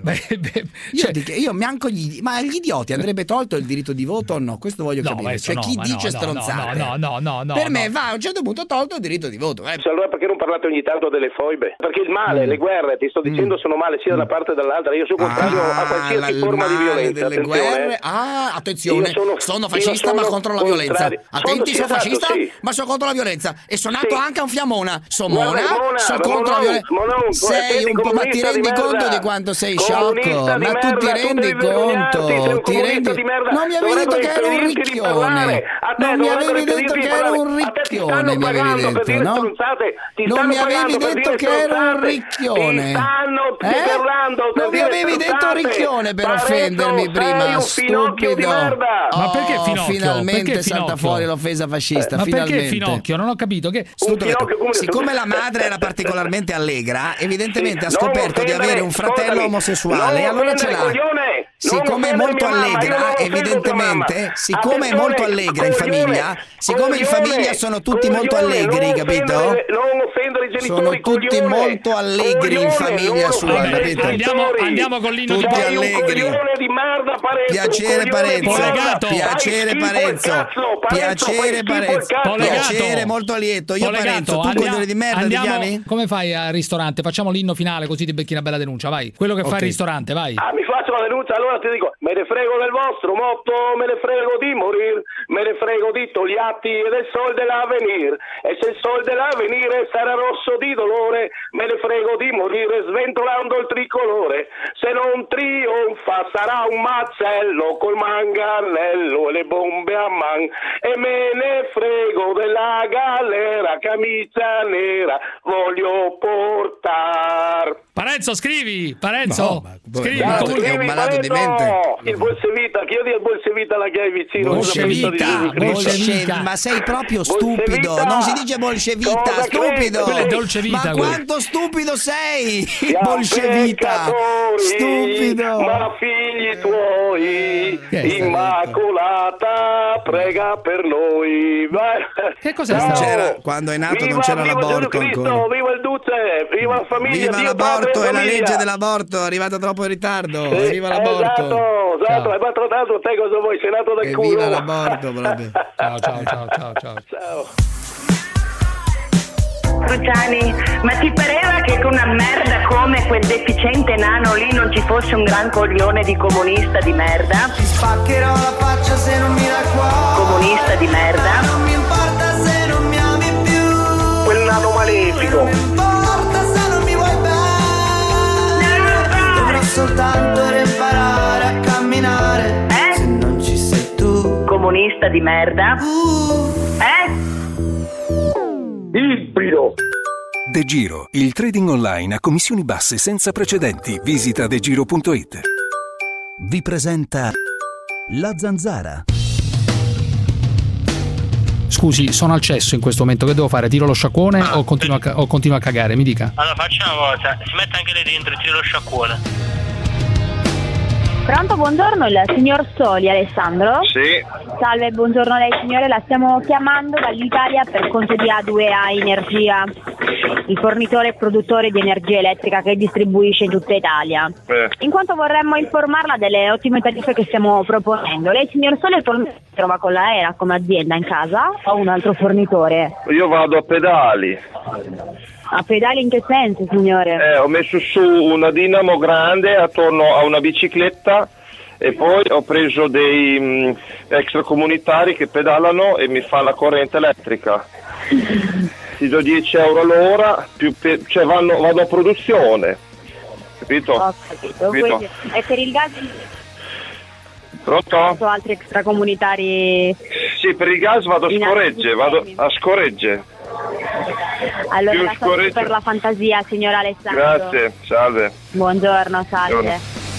Io manco ma agli idioti andrebbe tolto il diritto di voto o no? Questo voglio capire. Cioè, chi dice stronzate? No. Per me va a un certo punto tolto il diritto di voto. Allora perché non parlate ogni tanto delle foibe? Perché il male, le guerre, ti sto dicendo, sono male sia da una parte che dall'altra. Io sono contrario a qualsiasi forma di violenza. Delle guerre. Attenzione, sono fascista ma contro la violenza. Attenti, sono fascista ma sono contro la violenza. E sono nato anche a un fiammona. Sono contro la violenza. Sei un po', ma ti rendi conto di quanto sei sciocco? Ma tu ti rendi conto? Non mi avevi detto che ero un ricchione. Non mi avevi detto che ero un ricchione, mi avevi detto, no? Non mi avevi detto che ero un ricchione. Non mi avevi detto ricchione per offendermi prima, stupido. Ma perché Finocchio? Finalmente salta fuori l'offesa fascista. Ma perché Finocchio? Non ho capito che. Siccome la madre era particolarmente allegra, evidentemente ha scoperto di avere un fratello omosessuale, allora ce l'ha. Siccome è molto allegra, evidentemente, siccome è molto allegra in famiglia, siccome in famiglia sono tutti molto allegri, capito? Sono tutti molto allegri in famiglia sua, capito? Andiamo con l'inno tutti allegri. Piacere Piacere molto lieto. Io Parenzo, tu coglione di merda ti chiami? Come fai al ristorante? Facciamo l'inno finale così ti becchi una bella denuncia, vai. Quello che fa il ristorante, vai. Mi faccio la denuncia, allora allora ti dico, me ne frego del vostro motto, me ne frego di morire, me ne frego di Togliatti e del sol dell'avvenir, e se il sol dell'avvenir sarà rosso di dolore, me ne frego di morire sventolando il tricolore, se non trionfa sarà un mazzello col manganello e le bombe a man, e me ne frego della galera, camicia nera voglio portar. Parenzo, scrivi! Parenzo! Scrivi, è un malato di mente. Il Bolsevita, chiedi al Bolsevita la che hai vicino. Bolsevita. Ma sei proprio stupido. Non si dice bolscevita, stupido. Ma quanto stupido sei, Bolsevita. Stupido. Ma figli tuoi, Immacolata, prega per noi. Che cos'è stato? Quando è nato non c'era l'aborto ancora. Viva il Duce, viva la famiglia, viva l'aborto e la legge dell'aborto, è arrivata troppo in ritardo. Viva l'aborto. Esatto, hai trattato te cosa vuoi, sei nato dal culo. Viva l'aborto proprio. Ciao. Cruciani, ma ti pareva che con una merda come quel deficiente nano lì non ci fosse un gran coglione di comunista di merda? Ti spaccherò la faccia se non mi raccuori. Comunista di merda. Non mi importa se non mi ami più. Quel nano malefico. Non mi importa se non mi vuoi bene. Dovrò soltanto imparare a camminare. Se non ci sei tu. Comunista di merda. Ibrido. De Giro, il trading online a commissioni basse senza precedenti. Visita degiro.it. Vi presenta La Zanzara. Scusi, sono al cesso in questo momento, che devo fare? Tiro lo sciacquone o continuo a cagare? Mi dica. Allora faccia una cosa, si mette anche lei dentro e tiro lo sciacquone. Pronto, buongiorno, il signor Soli, Alessandro? Sì. Salve, buongiorno a lei signore, la stiamo chiamando dall'Italia per conto di A2A Energia, il fornitore e produttore di energia elettrica che distribuisce in tutta Italia. In quanto vorremmo informarla delle ottime tariffe che stiamo proponendo. Lei signor Soli attualmente si trova con la ERA come azienda in casa o un altro fornitore? Io vado a pedali. A pedali in che senso, signore? Ho messo su una dinamo grande attorno a una bicicletta e poi ho preso dei extracomunitari che pedalano e mi fa la corrente elettrica. Ti do 10 euro all'ora, cioè vado a produzione, capito? Ho capito. Quindi, e per il gas? Pronto? Altri extracomunitari? Sì, per il gas vado a scoregge. Allora la solito per la fantasia, signor Alessandro. Grazie, salve. Buongiorno, salve.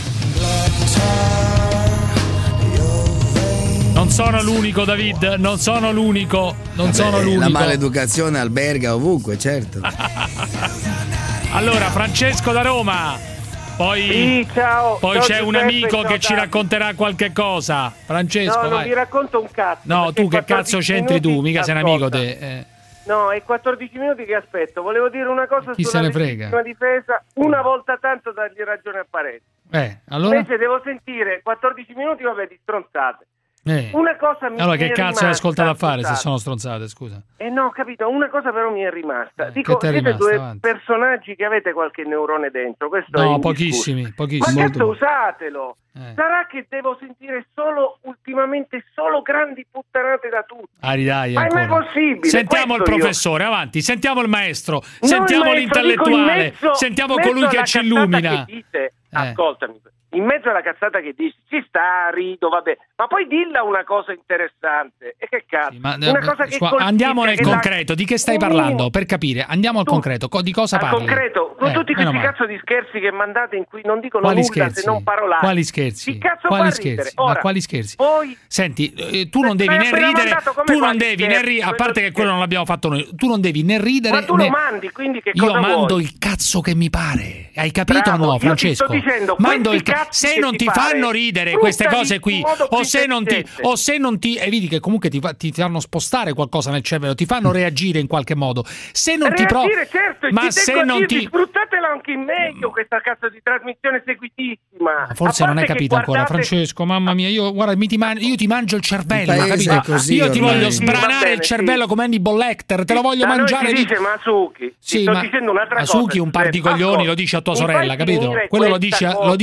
Non sono l'unico, David, non sono l'unico. La maleducazione alberga ovunque, certo. Allora, Francesco da Roma. Poi, sì, ciao. Poi ciao, c'è un Giuseppe, amico che ci racconterà qualche cosa. Francesco, no, vai. non vi racconto un cazzo. No, tu che cazzo c'entri tu? Mica sei un amico te. No, è 14 minuti che aspetto. Volevo dire una cosa Chi sulla se ne frega? difesa. Una volta tanto dargli ragione a Parenzo. Allora? Invece devo sentire 14 minuti, vabbè, di stronzate. Una cosa mi allora, che è cazzo rimasta, hai ascoltato a fare scusate. se sono stronzate, scusa? No, capito, una cosa però mi è rimasta. Dico, che siete due avanti. personaggi che avete qualche neurone dentro. Questo No, è pochissimi. Ma cazzo, usatelo. Sarà che devo sentire ultimamente solo grandi puttanate da tutti. Dai, ma è mai possibile? Sentiamo il professore, avanti, sentiamo il maestro, sentiamo l'intellettuale, sentiamo colui che ci illumina. Ascoltami, in mezzo alla cazzata che dici, ci sta, rido, vabbè, ma poi dilla una cosa interessante. E che cazzo? Una cosa che andiamo nel concreto, di che stai parlando? Per capire, andiamo al concreto, di cosa parli? Al concreto, con tutti questi cazzo di scherzi che mandate in cui non dicono nulla se non parolate. Quali scherzi? Chi cazzo quali fa ridere? scherzi? Ora, ma quali scherzi? Poi, senti, tu non devi né ridere, tu non devi né ridere, a parte che quello non l'abbiamo fatto noi, tu non devi né ridere. Ma tu lo mandi, quindi che cosa vuoi? Io mando vuoi? Il cazzo che mi pare. Hai capito o no, Francesco? Io ti sto dicendo, mando il cazzo. Se non ti fanno ridere queste cose qui, o se non ti e vedi che comunque ti fanno spostare qualcosa nel cervello, ti fanno reagire in qualche modo. Se non ti certo, ma se non ti sfruttatela anche in meglio questa cazzo di trasmissione seguitissima. Forse non hai capito ancora, Francesco, mamma mia, io ti mangio il cervello, capito? Così, io ti ormai. voglio sbranare il cervello come Hannibal Lecter, te lo voglio mangiare di dice Masuki. Sì, ma Masuki un par di coglioni lo dice a tua sorella, capito? Quello lo dice a tua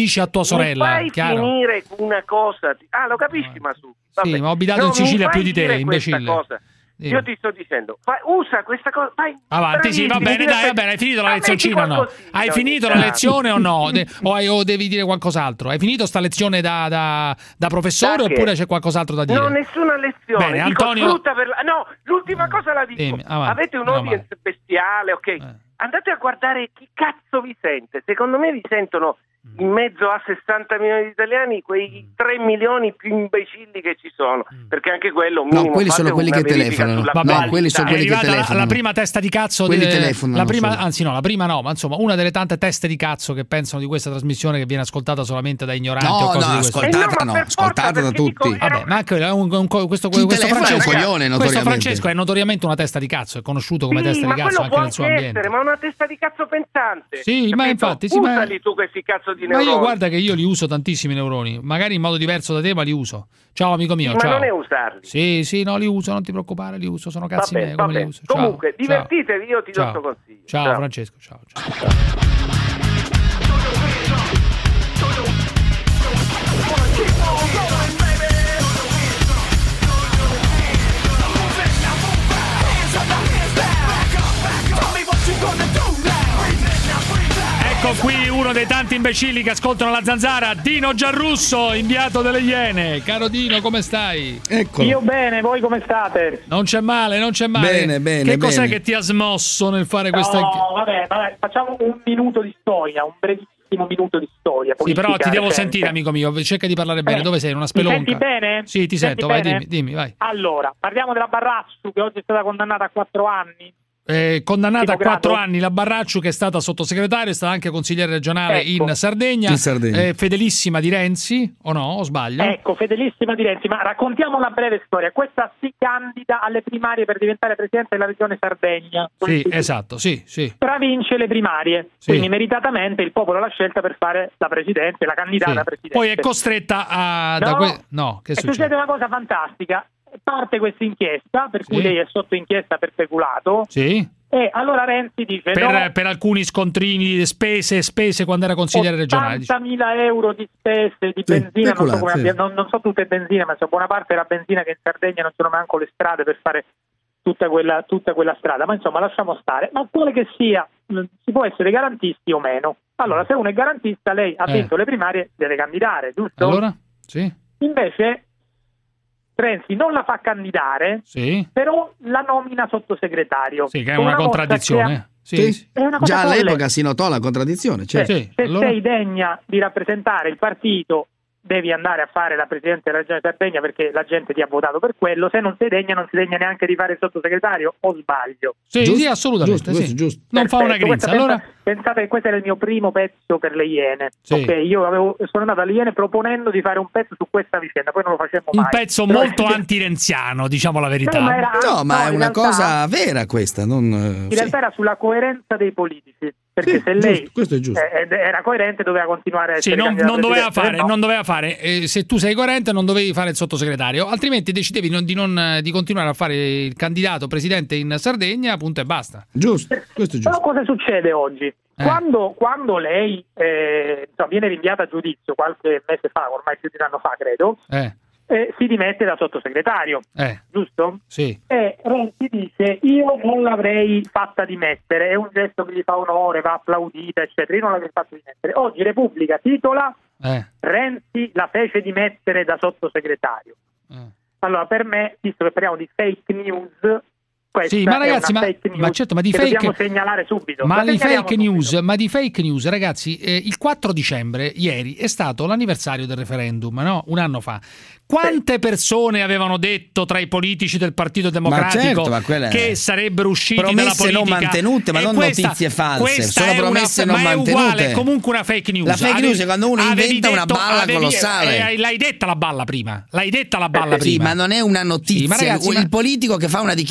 sorella, mi fai chiaro? finire una cosa. Lo capisci, Masucchi? Sì, ma ho abitato in Sicilia più di te, imbecille. Cosa. Io ti sto dicendo, usa questa cosa, avanti, sì, va bene, hai finito la lezioncina o no? Hai finito la lezione o no? O devi dire qualcos'altro? Hai finito sta lezione da professore oppure c'è qualcos'altro da dire? No, nessuna lezione. Bene, Antonio... No, l'ultima cosa la dico. Avete un audience bestiale, ok? Andate a guardare chi cazzo vi sente. Secondo me vi sentono in mezzo a 60 milioni di italiani quei 3 milioni più imbecilli che ci sono, perché anche quello minimo, no, quelli sono quelli che telefonano. Vabbè, quelli sono quelli che telefonano. La prima testa di cazzo quelli telefonano. La prima no, ma insomma una delle tante teste di cazzo che pensano di questa trasmissione che viene ascoltata solamente da ignoranti o cose di questo. Ascoltata da tutti. Vabbè, ma anche questo Francesco è notoriamente una testa di cazzo, è conosciuto come testa di cazzo anche nel suo ambiente. Ma una testa di cazzo pensante. Sì, capito? Ma infatti usali tu questi cazzo di neuroni. Ma io guarda che io li uso tantissimi neuroni, magari in modo diverso da te, ma li uso. Ciao amico mio, ciao. Ma non è usarli. Sì, no, li uso, non ti preoccupare, li uso, sono cazzi miei, come li uso. Comunque, divertitevi, io ti do questo consiglio. Ciao Francesco, ciao. Ecco qui uno dei tanti imbecilli che ascoltano la Zanzara, Dino Giarrusso, inviato delle Iene. Caro Dino, come stai? Eccolo. Io bene, voi come state? Non c'è male. Bene. Che cos'è che ti ha smosso nel fare questa... No, vabbè, facciamo un minuto di storia, un brevissimo minuto di storia politica. Sì, però ti devo sentire, amico mio, cerca di parlare bene. Dove sei? In una spelonca? Mi senti bene? Sì, ti sento, vai, dimmi, vai. Allora, parliamo della Barracciu, che oggi è stata condannata a 4 anni. Condannata a 4 anni la Barracciu, che è stata sottosegretario, è stata anche consigliere regionale in Sardegna. Fedelissima di Renzi, o no? O sbaglio? Ecco, fedelissima di Renzi, ma raccontiamo una breve storia. Questa si candida alle primarie per diventare presidente della regione Sardegna. Sì, esatto, sì. Stravince le primarie, quindi meritatamente il popolo l'ha scelta per fare la presidente, la candidata a presidente. Poi è costretta a... che succede una cosa fantastica. Parte questa inchiesta, per cui lei è sotto inchiesta per peculato. Sì. E allora Renzi dice per alcuni scontrini, spese quando era consigliere regionale. 80.000 euro di spese di benzina, non so tutte benzine, ma buona parte era benzina che in Sardegna non sono manco le strade per fare tutta quella strada, ma insomma lasciamo stare. Ma quale che sia, si può essere garantisti o meno. Allora, se uno è garantista, lei ha vinto le primarie, deve candidare, giusto? Allora? Sì. Invece Renzi non la fa candidare, però la nomina sottosegretario. Sì, che è una contraddizione. È una cosa già all'epoca si notò la contraddizione. Se sei degna di rappresentare il partito, devi andare a fare la Presidente della Regione Sardegna perché la gente ti ha votato per quello. Se non sei degna, non sei degna neanche di fare il sottosegretario, o sbaglio? Sì, assolutamente. Giusto. Non fa una grinza. Allora... Pensate che questo era il mio primo pezzo per le Iene. Io sono andato alle Iene proponendo di fare un pezzo su questa vicenda, poi non lo facemmo mai. Un pezzo molto anti-renziano, diciamo la verità. Ma è una cosa vera questa. In realtà era sulla coerenza dei politici. Perché se lei questo è giusto. Era coerente, doveva continuare a essere non doveva fare. Se tu sei coerente, non dovevi fare il sottosegretario, altrimenti decidevi di continuare a fare il candidato presidente in Sardegna, punto e basta. Giusto, questo è giusto. Però cosa succede oggi? Quando lei viene rinviata a giudizio qualche mese fa, ormai più di un anno fa, credo. Si dimette da sottosegretario, giusto? Sì. E Renzi dice: io non l'avrei fatta dimettere, è un gesto che gli fa onore, va applaudita, eccetera. Io non l'avrei fatto dimettere. Oggi Repubblica titola: Renzi la fece dimettere da sottosegretario. Allora, per me, visto che parliamo di fake news, ma ragazzi, ma di fake dobbiamo segnalare subito. Ma di fake news, ragazzi, il 4 dicembre, ieri, è stato l'anniversario del referendum, no? Un anno fa. Quante persone avevano detto tra i politici del Partito Democratico che sarebbero usciti dalla politica? Promesse non mantenute, ma non notizie false. Sono promesse non mantenute. Ma è uguale, comunque una fake news. La fake news è quando uno inventa una balla colossale. L'hai detta la balla prima. Sì, ma non è una notizia. Il politico che fa una dichiarazione non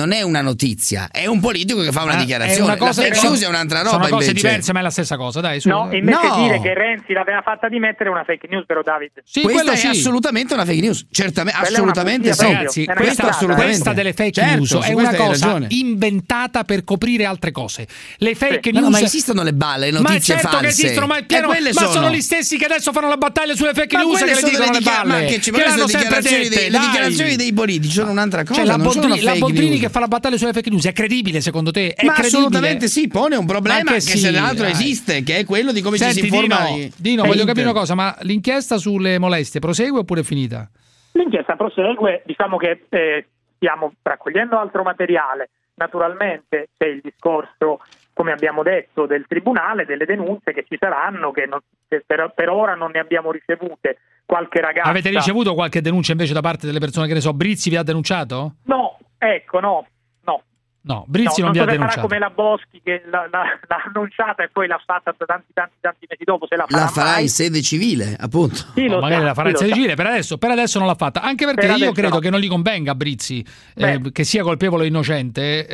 non è una notizia, è un politico che fa una dichiarazione. La fake news è un'altra roba. Sono cose invece diverse, ma è la stessa cosa, dai. No, invece dire che Renzi l'aveva fatta dimettere è una fake news, però David. Sì, questa è assolutamente una fake news. Certamente, assolutamente sì. Ragazzi, questa delle fake news è una cosa inventata per coprire altre cose. Le fake news. No, ma esistono le balle, le notizie false. Ma certo che esistono, ma è pieno. Ma sono gli stessi che adesso fanno la battaglia sulle fake news che le dicono le balle. Che l'hanno sempre dette. Le dichiarazioni dei politici sono un'altra cosa. La Boldrini che fa la battaglia sulle fake news è credibile secondo te? È credibile? Assolutamente sì, pone un problema che se l'altro esiste, che è quello di come ci si informa. Dino, voglio capire una cosa, ma l'inchiesta sulle molestie prosegue oppure è finita? L'inchiesta prosegue, diciamo che stiamo raccogliendo altro materiale. Naturalmente c'è il discorso, come abbiamo detto, del tribunale, delle denunce che ci saranno, che per ora non ne abbiamo ricevute. Qualche ragazza... Avete ricevuto qualche denuncia invece da parte delle persone, che ne so, Brizzi vi ha denunciato? No, ecco, no. No, Brizzi non vi ha denunciato. Come la Boschi che l'ha annunciata e poi l'ha fatta tanti mesi dopo. Se la farà in sede civile, appunto. Sì, magari la farà in sede civile, per adesso non l'ha fatta. Anche perché io credo che non gli convenga a Brizzi che sia colpevole o innocente,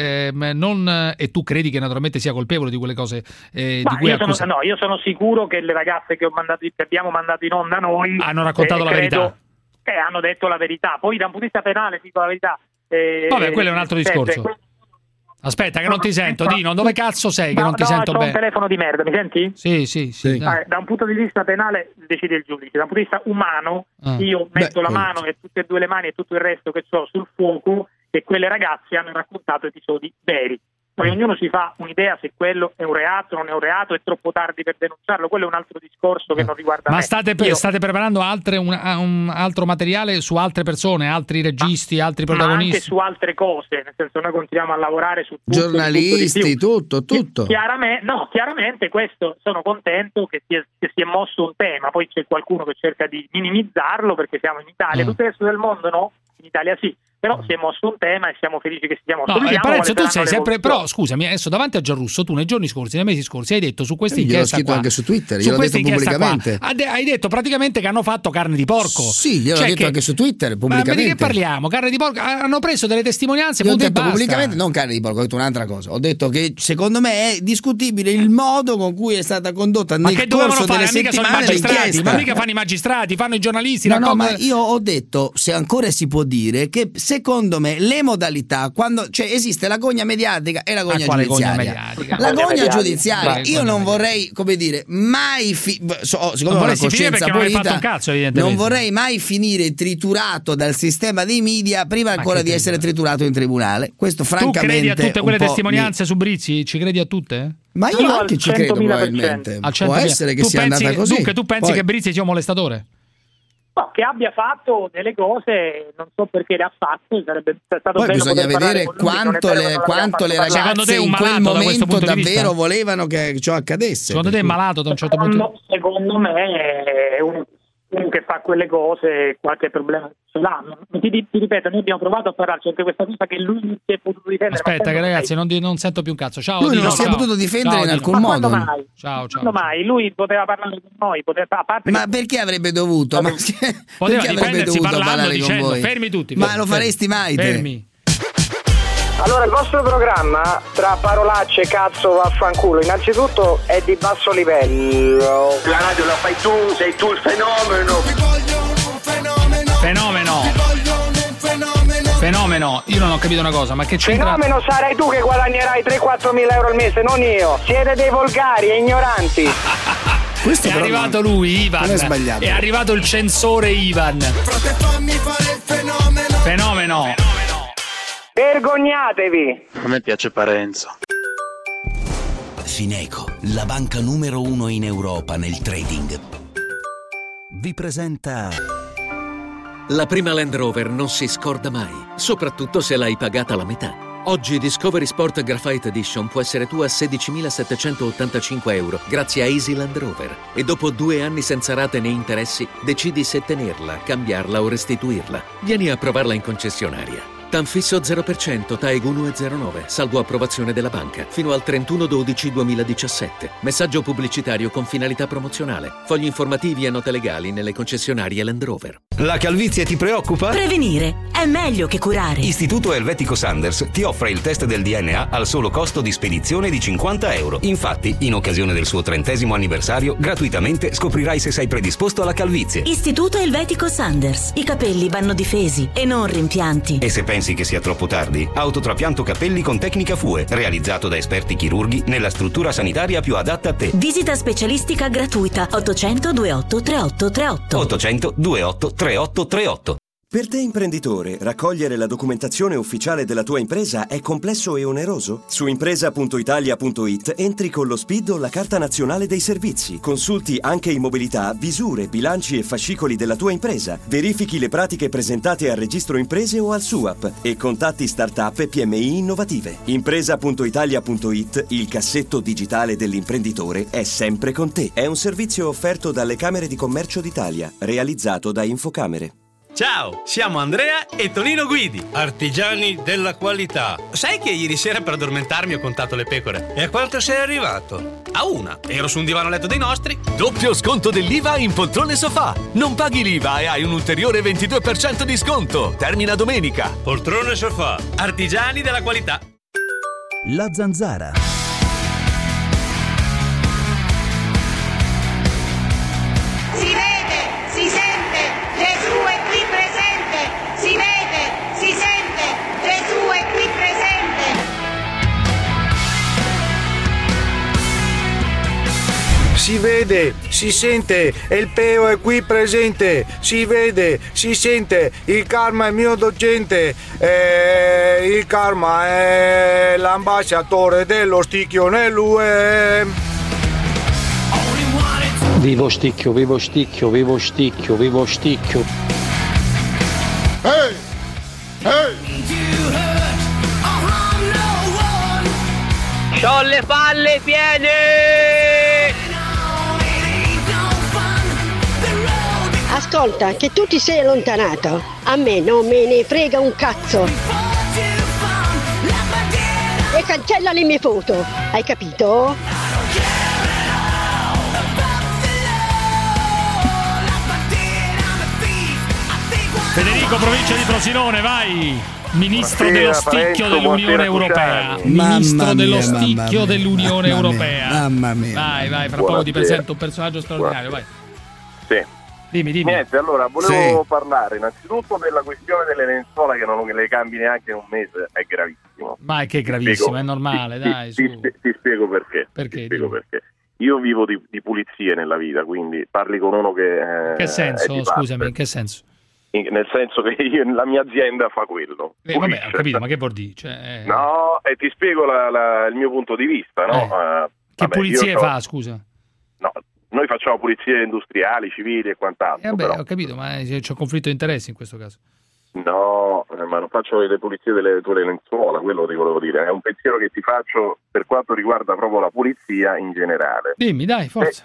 e tu credi che naturalmente sia colpevole di quelle cose di cui accusa. Io sono sicuro che le ragazze che abbiamo mandato in onda noi hanno raccontato la verità. Hanno detto la verità. Poi da un punto di vista penale dico la verità. Vabbè, quello è un altro discorso. Aspetta che non ti sento, Dino, dove cazzo sei che non ti sento bene? Ho un telefono di merda, mi senti? Sì. Da un punto di vista penale decide il giudice, da un punto di vista umano io metto la mano e tutte e due le mani e tutto il resto che ho sul fuoco, e quelle ragazze hanno raccontato episodi veri. Poi ognuno si fa un'idea se quello è un reato, non è un reato, è troppo tardi per denunciarlo, quello è un altro discorso che non riguarda me. Ma state preparando un altro materiale su altre persone, altri registi, altri protagonisti? Ma anche su altre cose, nel senso noi continuiamo a lavorare su tutto, giornalisti, tutto. Chiaramente questo sono contento che si è mosso un tema, poi c'è qualcuno che cerca di minimizzarlo perché siamo in Italia, tutto il resto del mondo no, in Italia sì. Però si è mosso un tema e siamo felici che si sia mosso. Parenzo, tu sei sempre. Però scusami, adesso davanti a Gianrusso, tu nei giorni scorsi, nei mesi scorsi, hai detto su questa inchiesta. Gliel'ho scritto anche su Twitter, gliel'ho detto pubblicamente. Hai detto praticamente che hanno fatto carne di porco. Sì, gliel'ho detto anche su Twitter, pubblicamente. Ma di che parliamo? Carne di porco? Hanno preso delle testimonianze. Ho detto pubblicamente, non carne di porco, ho detto un'altra cosa. Ho detto che secondo me è discutibile il modo con cui è stata condotta nel corso delle settimane l'inchiesta. Ma mica fanno i magistrati, fanno i giornalisti. No, ma io ho detto, se ancora si può dire, che secondo me le modalità, quando esiste la gogna mediatica e la gogna giudiziaria. La gogna giudiziaria, io non vorrei, come dire, mai siccome ho una coscienza pulita, non vorrei mai finire triturato dal sistema dei media prima ancora di essere triturato in tribunale. Questo francamente. Tu credi a tutte quelle testimonianze su Brizzi? Ci credi a tutte? Ma io anche ci credo probabilmente. Può essere che sia andata così. Dunque tu pensi che Brizzi sia un molestatore? No, che abbia fatto delle cose, non so perché le ha fatte, sarebbe stato poi bello bisogna vedere quanto le ragazze in quel momento davvero volevano che ciò accadesse. Secondo te è malato da un certo punto di vista? Secondo me è uno che fa quelle cose, qualche problema ce l'ha. Ti ripeto, noi abbiamo provato a parlarci anche questa cosa che lui non si è potuto difendere. Aspetta che ragazzi non sento più un cazzo. Ciao, lui non si è potuto difendere in alcun modo. Ciao. Quando mai? Lui poteva parlare con noi, ma perché avrebbe dovuto? Perché avrebbe dovuto parlare con voi? Fermi tutti. Ma lo faresti mai te? Fermi. Allora, il vostro programma, tra parolacce, cazzo, vaffanculo, innanzitutto è di basso livello. La radio la fai tu, sei tu il fenomeno. Fenomeno, io non ho capito una cosa, ma che c'entra? Fenomeno sarai tu che guadagnerai 3-4 mila euro al mese, non io. Siete dei volgari e ignoranti. Questo è arrivato lui, Ivan. Non è sbagliato. È arrivato il censore Ivan. Fammi fare il Fenomeno. Vergognatevi. A me piace Parenzo. Fineco, la banca numero 1 in Europa nel trading, vi presenta... La prima Land Rover non si scorda mai, soprattutto se l'hai pagata la metà. Oggi Discovery Sport Graphite Edition può essere tua a 16.785 euro grazie a Easy Land Rover. E dopo 2 anni senza rate né interessi, decidi se tenerla, cambiarla o restituirla. Vieni a provarla in concessionaria. Tanfisso 0%, TAEG 1,09, salvo approvazione della banca, fino al 31/12/2017. Messaggio pubblicitario con finalità promozionale. Fogli informativi e note legali nelle concessionarie Land Rover. La calvizie ti preoccupa? Prevenire è meglio che curare. Istituto Helvetico Sanders ti offre il test del DNA al solo costo di spedizione di €50. Infatti, in occasione del suo 30° anniversario, gratuitamente scoprirai se sei predisposto alla calvizie. Istituto Helvetico Sanders. I capelli vanno difesi e non rimpianti. E se pensi che sia troppo tardi, autotrapianto capelli con tecnica FUE, realizzato da esperti chirurghi nella struttura sanitaria più adatta a te. Visita specialistica gratuita 800 28 3838. 800 28 3838. Per te imprenditore, raccogliere la documentazione ufficiale della tua impresa è complesso e oneroso? Su impresa.italia.it entri con lo SPID o la Carta Nazionale dei Servizi, consulti anche in mobilità, visure, bilanci e fascicoli della tua impresa, verifichi le pratiche presentate al registro imprese o al SUAP e contatti start-up e PMI innovative. Impresa.italia.it, il cassetto digitale dell'imprenditore, è sempre con te. È un servizio offerto dalle Camere di Commercio d'Italia, realizzato da Infocamere. Ciao, siamo Andrea e Tonino Guidi, artigiani della qualità. Sai che ieri sera per addormentarmi ho contato le pecore? E a quanto sei arrivato? A una. Ero su un divano letto dei nostri. Doppio sconto dell'IVA in poltrone sofà. Non paghi l'IVA e hai un ulteriore 22% di sconto. Termina domenica. Poltrone sofà, artigiani della qualità. La Zanzara. Si vede, si sente, Gesù è qui presente. Si vede, si sente, Gesù è qui presente. Si vede, si sente, il peo è qui presente. Si vede, si sente, il karma è mio docente. Il karma è l'ambasciatore dello sticchio nell'UE. Vivo sticchio, vivo sticchio, vivo sticchio, vivo sticchio. Hey! Hey! C'ho le palle piene! Ascolta, che tu ti sei allontanato. A me non me ne frega un cazzo. E cancella le mie foto. Hai capito? Federico, provincia di Frosinone, vai! Ministro dello sticchio dell'Unione Europea. Ministro dello sticchio dell'Unione Europea. Mamma mia. Vai, fra poco ti presento un personaggio straordinario, vai. Sì. Dimmi. Niente, allora, volevo parlare innanzitutto della questione delle lenzuola che non le cambi neanche in un mese, è gravissimo. Ma che gravissimo, è normale, dai, su. Ti spiego perché. Perché? Perché. Io vivo di pulizie nella vita, quindi parli con uno che... Che senso? Scusami, in che senso? Nel senso che la mia azienda fa quello. Vabbè, ho capito, ma che vuol dire? Cioè, No, e ti spiego il mio punto di vista, no? Che pulizie fa, scusa? No, noi facciamo pulizie industriali, civili e quant'altro. Vabbè, ho capito, ma c'è un conflitto di interessi in questo caso. No, ma non faccio le pulizie delle tue lenzuola, quello ti volevo dire. È un pensiero che ti faccio per quanto riguarda proprio la pulizia in generale. Dimmi, dai, forza.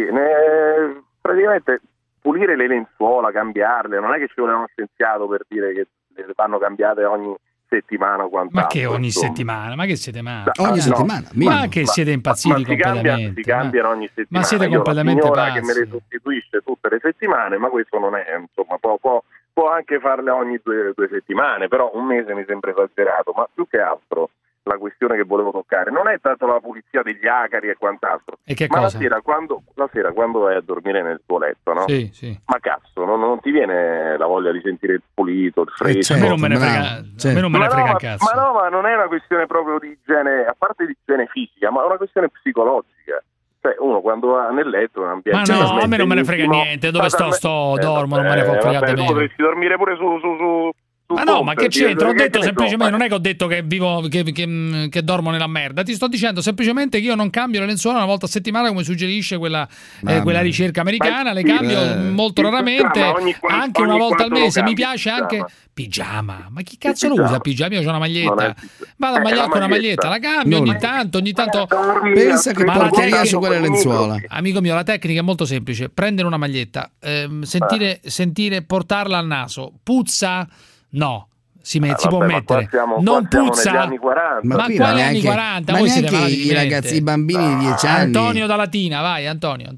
Praticamente pulire le lenzuola, cambiarle, non è che ci vuole uno scienziato per dire che le vanno cambiate ogni settimana o quant'altro. Ma che ogni settimana? Ma che siete male? Ogni settimana? Ma che siete impazziti completamente? Si cambiano ogni settimana. Ma siete completamente pazzi. Che me le sostituisce tutte le settimane, ma questo non è, insomma, può anche farle ogni due settimane, però un mese mi sembra esagerato, ma più che altro la questione che volevo toccare non è tanto la pulizia degli acari e quant'altro, e che ma cosa? la sera quando vai a dormire nel tuo letto, no? Sì. Ma cazzo, non ti viene la voglia di sentire il pulito, il fresco? A me non me ne frega, a me non me ne frega un cazzo. Ma non è una questione proprio di igiene, a parte di igiene fisica, ma è una questione psicologica. Cioè, uno quando va nel letto è un ambiente... Ma no, a me non me ne frega niente, dove dormo, non me ne può fregare di me. Tu potresti dormire pure su Ma no, ma che c'entra? Ho detto semplicemente, non è che ho detto che vivo, che dormo nella merda. Ti sto dicendo semplicemente che io non cambio le lenzuola una volta a settimana come suggerisce quella ricerca americana. Le cambio molto raramente, anche una volta al mese. Mi piace anche pigiama. Ma chi cazzo lo usa pigiama? Io ho una maglietta, vado a magliare con una maglietta, la cambio ogni tanto. Pensa che porcheria su quelle lenzuola. Amico mio, la tecnica è molto semplice: prendere una maglietta, sentire portarla al naso, puzza? No. si può mettere. Non puzza. Negli anni 40. Ma quali anni 40? Ma voi neanche i ragazzi, i bambini di 10 anni. Antonio da Latina, vai Antonio.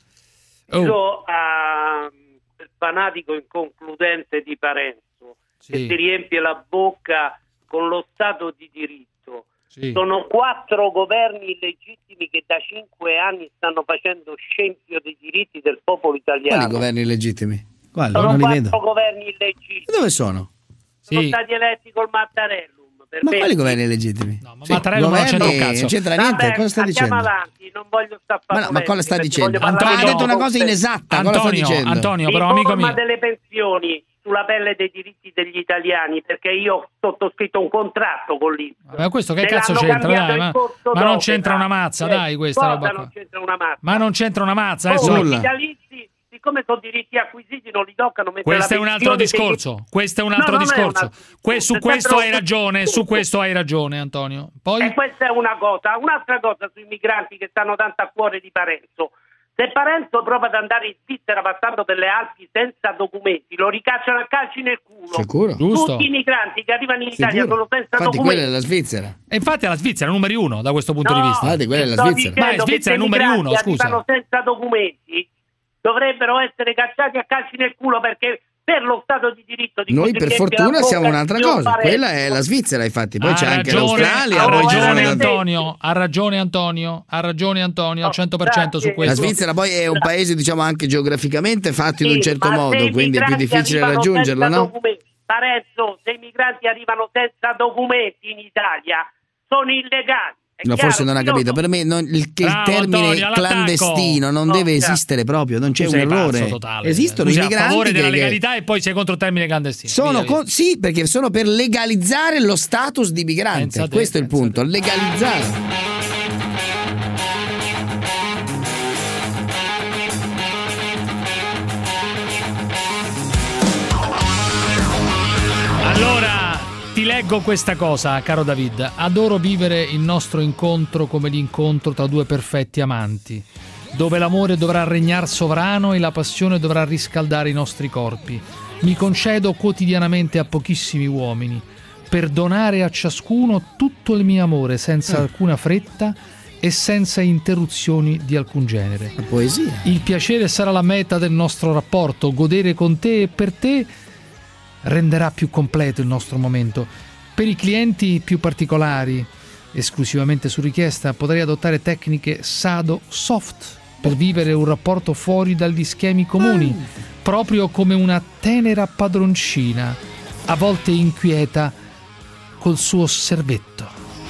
Io fanatico inconcludente di Parenzo, che si riempie la bocca con lo Stato di diritto. Sì. Sono 4 governi illegittimi che da 5 anni stanno facendo scempio dei diritti del popolo italiano. Quali governi illegittimi? Quali? Sono non li 4 vedo. governi illegittimi. Dove sono? Sono stati eletti col Mattarellum. Ma quali governi illegittimi? No, ma Mattarellum non c'entra un cazzo. Non c'entra niente. Vabbè, cosa sta dicendo? Avanti, non voglio stare Ma cosa sta dicendo? Antonio, ha detto una cosa inesatta. Antonio, però amico mio. Delle pensioni sulla pelle dei diritti degli italiani, perché io ho sottoscritto un contratto con l'INPS. Ma questo che cazzo c'entra? Dai, ma non c'entra una mazza, dai, questa roba. Non c'entra una mazza. Ma non c'entra una mazza, i vitalizi, siccome sono diritti acquisiti, non li toccano mettere. Questo è un altro discorso. Questo è un altro discorso. Su questo hai ragione, Antonio. Poi e questa è una cosa, un'altra cosa sui migranti che stanno tanto a cuore di Parenzo. Se Parenzo prova ad andare in Svizzera passando per le Alpi senza documenti, lo ricacciano a calci nel culo. Sicuro? Tutti i migranti che arrivano in Italia sono senza documenti. Quella è la Svizzera. E infatti è la Svizzera numero 1 da questo punto di vista. Quella è la Svizzera. Ma è Svizzera numero 1, scusa. Arrivano senza documenti, dovrebbero essere cacciati a calci nel culo, perché per lo Stato di diritto di noi per fortuna siamo un'altra cosa. Quella è la Svizzera, infatti. Poi c'è anche l'Australia. Ha ragione Antonio al 100% su questo. La Svizzera poi è un paese, diciamo, anche geograficamente fatto in un certo modo, quindi è più difficile raggiungerlo, no? Parenzo, se i migranti arrivano senza documenti in Italia sono illegali. No, forse non ha capito. Per me il termine Antonio, clandestino non deve esistere proprio, non c'è un errore. Esistono i migranti a favore della legalità e poi sei contro il termine clandestino. Sì, perché sono per legalizzare lo status di migrante. Questo è il punto, legalizzare. Ti leggo questa cosa, caro David. Adoro vivere il nostro incontro come l'incontro tra due perfetti amanti, dove l'amore dovrà regnar sovrano e la passione dovrà riscaldare i nostri corpi. Mi concedo quotidianamente a pochissimi uomini per donare a ciascuno tutto il mio amore senza alcuna fretta e senza interruzioni di alcun genere. La poesia. Il piacere sarà la meta del nostro rapporto, godere con te e per te renderà più completo il nostro momento. Per i clienti più particolari, esclusivamente su richiesta, potrei adottare tecniche sado soft per vivere un rapporto fuori dagli schemi comuni, proprio come una tenera padroncina, a volte inquieta col suo servetto.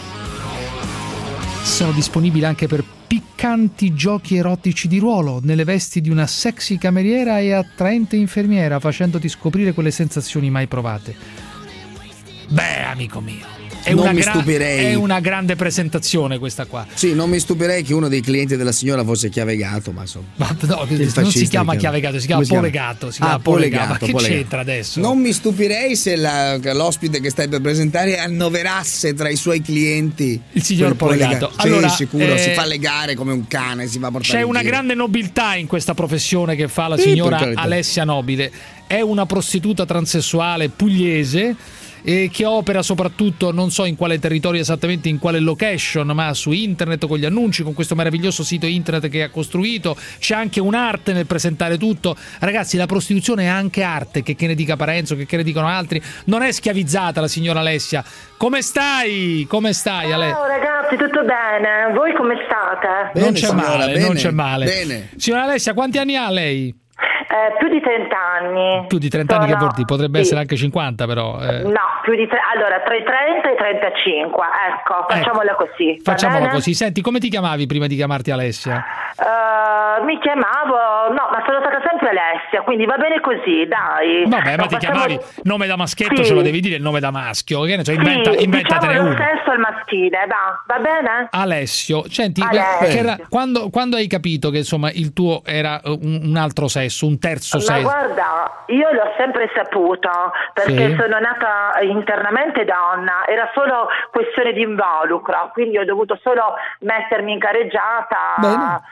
Sono disponibile anche per piccanti giochi erotici di ruolo, nelle vesti di una sexy cameriera e attraente infermiera, facendoti scoprire quelle sensazioni mai provate. Beh, amico mio, è una grande presentazione questa qua. Sì, non mi stupirei che uno dei clienti della signora fosse chiavegato, ma insomma. Ma no, non si chiama chiavegato, si chiama polegato. Ma che c'entra adesso? Non mi stupirei se l'ospite che stai per presentare annoverasse tra i suoi clienti il signor polegato. Allora, sicuro, si fa legare come un cane, si va a portare c'è una grande nobiltà in questa professione che fa la signora Alessia Nobile. È una prostituta transessuale pugliese che opera soprattutto, non so in quale territorio esattamente, in quale location, ma su internet con gli annunci, con questo meraviglioso sito internet che ha costruito. C'è anche un'arte nel presentare tutto. Ragazzi, la prostituzione è anche arte, che ne dica Parenzo, che ne dicono altri. Non è schiavizzata la signora Alessia. Come stai? Alessia? Ciao ragazzi, tutto bene? Voi come state? Bene, non c'è male. Bene. Signora Alessia, quanti anni ha lei? Più di 30 anni. Più di 30 anni, che vuol dire? Potrebbe essere anche 50 però. No, più di allora tra i 30 e i 35, ecco, facciamola così. Facciamola così. Senti, come ti chiamavi prima di chiamarti Alessia? Mi chiamavo, no, ma sono stata sempre Alessia, quindi va bene così, dai. Vabbè, ma ti chiamavi nome da maschietto, ce lo devi dire il nome da maschio, che ne so, inventatene uno. Lo stesso al maschile, va bene? Alessio, senti, quando hai capito che insomma il tuo era un altro sesso, un terzo sesso? Ma guarda, io l'ho sempre saputo, perché sono nata internamente donna, era solo questione di involucro, quindi ho dovuto solo mettermi in careggiata.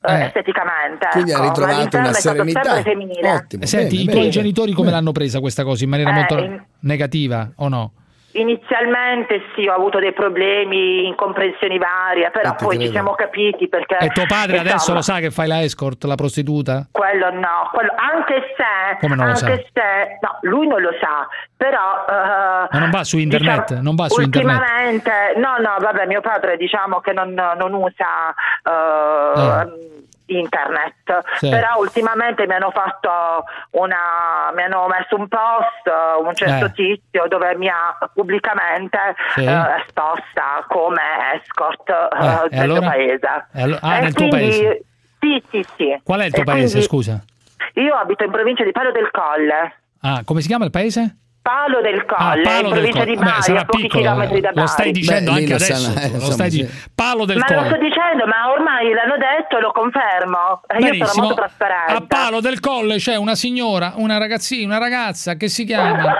esteticamente. Quindi ha ritrovato una serenità. Sempre femminile. Ottimo. Senti, i tuoi genitori come l'hanno presa questa cosa? In maniera molto negativa o no? Inizialmente sì, ho avuto dei problemi, incomprensioni varie, però poi ci siamo capiti perché... E tuo padre adesso lo sa che fai la escort, la prostituta? Quello no, anche se... Come non lo sa? No, lui non lo sa, però... Ma non va su internet? Diciamo, non va su ultimamente, vabbè, mio padre diciamo che non usa... internet, però ultimamente mi hanno messo un post, un certo tizio dove mi ha pubblicamente esposta come escort del mio paese. Nel tuo paese? Sì. Qual è il tuo paese, scusa? Io abito in provincia di Palo del Colle. Come si chiama il paese? Palo del Colle, in provincia di Bari, sarà a pochi piccolo, chilometri da Bari. Lo stai dicendo anche adesso. Palo del Colle. Ma lo sto dicendo, ma ormai l'hanno detto, lo confermo. Io sono molto trasparente. A Palo del Colle c'è una signora, una ragazza che si chiama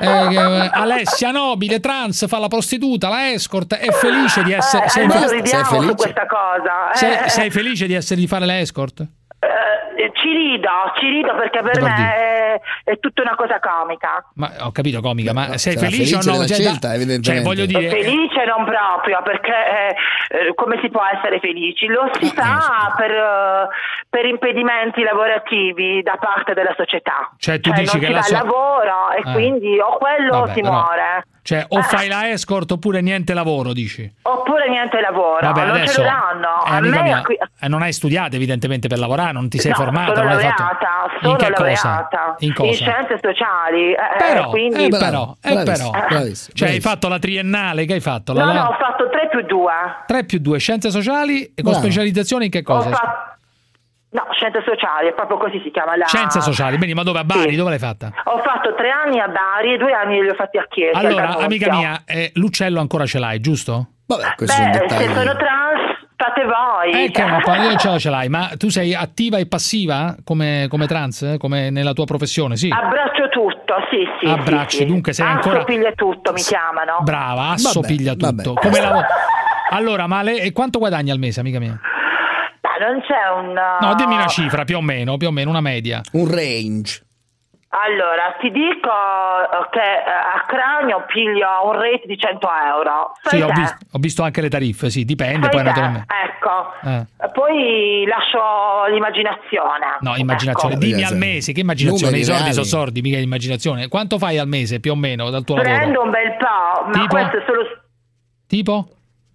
Alessia Nobile, trans, fa la prostituta, la escort, è felice di essere... sei felice su questa cosa. Sei felice di fare la escort? Ci rido perché per me è tutta una cosa comica. Ma ho capito, comica, ma sei felice o no? Cioè, voglio dire, felice non proprio, perché come si può essere felici? Lo si fa per impedimenti lavorativi da parte della società. Cioè tu dici che non si dà lavoro e quindi o quello si muore. Cioè, o fai la escort oppure niente lavoro, dici? Oppure niente lavoro, non adesso, ce lo danno. A me non hai studiato evidentemente per lavorare, non ti sei formata. Sono laureata, in che cosa? In scienze sociali. Quindi... Però. Cioè, hai fatto la triennale, che hai fatto? No, ho fatto 3+2. 3+2, scienze sociali e con specializzazione in che cosa? No, scienze sociali, è proprio così si chiama la... Scienze sociali, ma dove? A Bari? Sì. Dove l'hai fatta? Ho fatto 3 anni a Bari e 2 anni li ho fatti a Chiesa. Allora, amica mia, l'uccello ancora ce l'hai, giusto? Vabbè, questo è un dettaglio. Se sono trans, fate voi. Che no, ce l'hai, ma tu sei attiva e passiva come trans? Come nella tua professione, sì? Abbraccio tutto, sì. Abbracci, sì. Dunque sei ancora... Assopiglia tutto, mi chiamano. Brava, assopiglia tutto. Come allora, ma quanto guadagni al mese, amica mia? Non c'è un... No, dimmi una cifra, più o meno, una media. Un range. Allora, ti dico che a Cranio piglio un rate di 100 euro. Sì, ho visto anche le tariffe, sì, dipende poi naturalmente. Ecco, poi lascio l'immaginazione. No, immaginazione, dimmi al mese, che immaginazione? I soldi sono sordi, mica immaginazione. Quanto fai al mese più o meno dal tuo lavoro? Prendo un bel po', ma questo è solo... Tipo?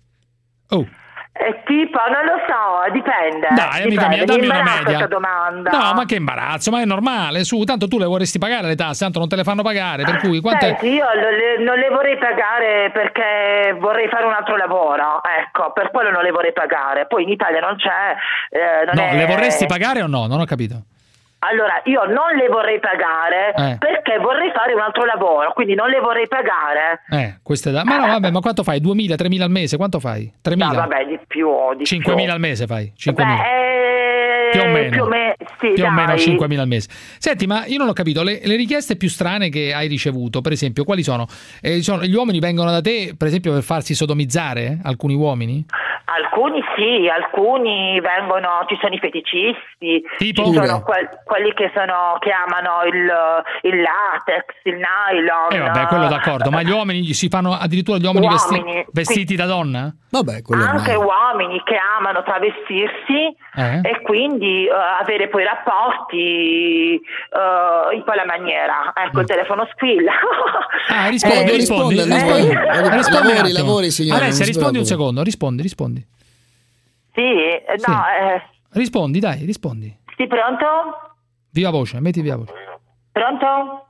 Tipo, non lo so, dipende. Dai, amica mia, dammi una media. Questa domanda. No, ma che imbarazzo, ma è normale, su, tanto tu le vorresti pagare le tasse, tanto non te le fanno pagare, per cui Senti, io non le vorrei pagare perché vorrei fare un altro lavoro, ecco, per quello non le vorrei pagare. Poi in Italia non c'è... le vorresti pagare o no? Non ho capito. Allora, io non le vorrei pagare perché vorrei fare un altro lavoro, quindi non le vorrei pagare. Questo ma no, vabbè, ma quanto fai? 2.000, 3.000 al mese? Quanto fai? 3.000? No, vabbè, di più. 5.000 al mese fai? 5.000. Più o meno. Sì, più o meno 5.000 al mese. Senti, ma io non ho capito, le richieste più strane che hai ricevuto, per esempio, quali sono? Gli uomini vengono da te, per esempio, per farsi sodomizzare? Alcuni uomini? Alcuni sì, alcuni vengono, ci sono i feticisti, tipo? Ci sono quelli che amano il latex, il nylon. Vabbè, quello d'accordo, ma gli uomini si fanno addirittura gli uomini vestiti da donna? Vabbè, quello anche uomini che amano travestirsi e quindi avere poi rapporti in quella maniera. Ecco, il telefono squilla. Rispondi. Lavori, signore. Alessia, rispondi un secondo, rispondi. Sì. Rispondi, dai, rispondi. Sì, pronto? Viva voce, metti via voce. Pronto?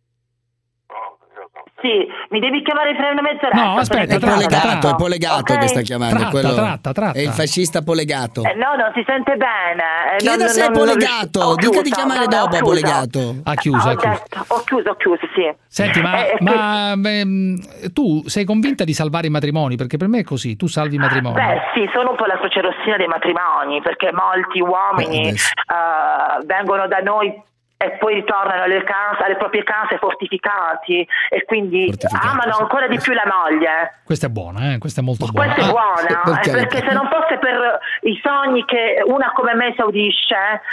Sì, mi devi chiamare fra una mezz'ora. No, aspetta, è il polegato che sta chiamando. Tratta. È il fascista polegato. No, non si sente bene. Chieda se è polegato, dica di chiamare dopo polegato. Ha chiuso. Ho chiuso, sì. Senti, ma tu sei convinta di salvare i matrimoni? Perché per me è così, tu salvi i matrimoni. Sì, sono un po' la crocerossina dei matrimoni, perché molti uomini vengono da noi e poi ritornano alle proprie case fortificati e quindi amano ancora di più la moglie. Questa è buona, questa è molto buona. Questa è buona, perché se non fosse per i sogni che una come me esaudisce,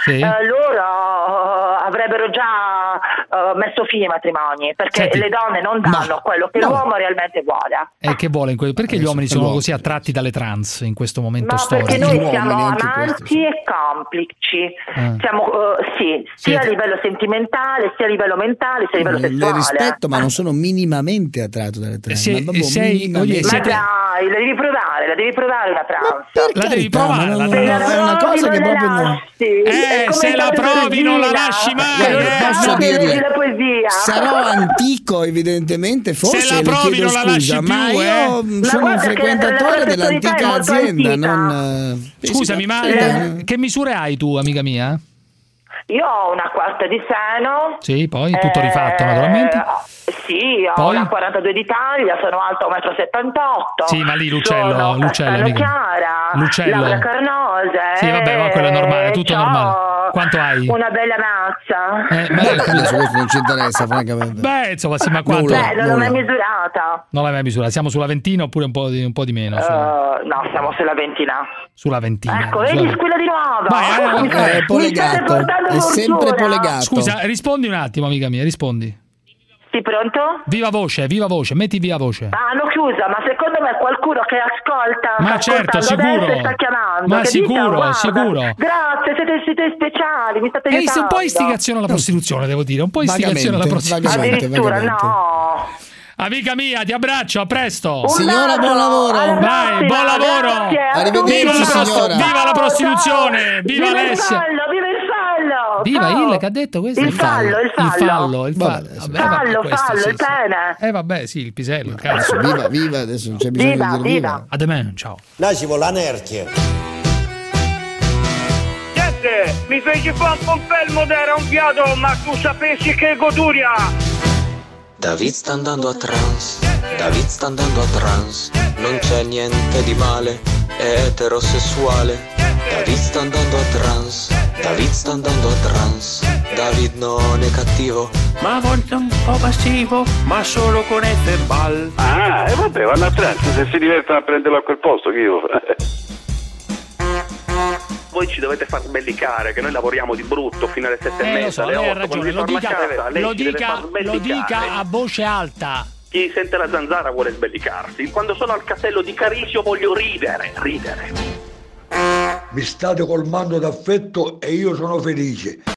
loro avrebbero già messo fine ai matrimoni, perché le donne non danno quello che l'uomo realmente vuole. E che vuole? Perché gli uomini sono così attratti dalle trans in questo momento storico? Perché noi siamo amanti e complici, siamo sia a livello sentimentale, sia a livello mentale, sia a livello sessuale. Le rispetto, ma non sono minimamente attratto dalle trans. Ma dai, la devi provare una trans. La devi provare, è una cosa che proprio non... se la provi non la lasci mai. Posso dirle, sarò antico evidentemente, forse se la provi non la lasci più, ma io sono un frequentatore dell'antica azienda. Scusami, ma che misure hai tu, amica mia? Io ho una quarta di seno. Sì, poi tutto rifatto naturalmente. Sì, ho una 42 di taglia, sono alta 1,78 m. Sì, ma lì l'uccello, chiara, labbra carnose. Sì, vabbè, ma quello è normale, tutto normale. Quanto hai? Una bella mazza. Adesso questo non ci interessa, francamente. Beh, insomma, sì, ma quanto? Non l'ho mai misurata. Non l'hai mai misurata? Siamo sulla ventina oppure un po' di meno? No, siamo sulla ventina. Sulla ventina. Ecco, vedi, squilla di nuovo. Vai, è polegato. È sempre polegato. Scusa, rispondi un attimo, amica mia, rispondi. Sì, pronto? Viva voce, metti via voce. Hanno chiusa, ma secondo me qualcuno che ascolta. Ma certo, sicuro. Sta chiamando. Ma sicuro. Grazie, siete speciali, mi state aiutando. Un po' istigazione alla prostituzione, devo dire. Un po' istigazione alla prostituzione. Addirittura, no. Amica mia, ti abbraccio, a presto. Signora, buon lavoro. Vai, buon lavoro. Arrivederci, signora. Viva la prostituzione, viva Alessia. Viva il che ha detto questo? Il fallo. Il fallo, il pene. Vabbè, sì, il pisello, il cazzo. Viva, adesso non c'è bisogno di dire viva. A me, ciao. Là ci vuole la nerchia. Niente, mi feci fa un pompelmo d'era un fiato, ma tu sapessi che goduria. David sta andando a trans, non c'è niente di male, è eterosessuale. David sta andando a trans, David non è cattivo, ma a volte un po' passivo, ma solo con Ethelball. E vabbè, vanno a trans, se si divertono a prenderlo a quel posto, che io... Voi ci dovete far sbellicare, che noi lavoriamo di brutto fino alle 7:30, alle 8. Lei ha ragione, lo dica a voce alta. Chi sente la zanzara vuole sbellicarsi. Quando sono al castello di Carisio voglio ridere. Mi state colmando d'affetto e io sono felice.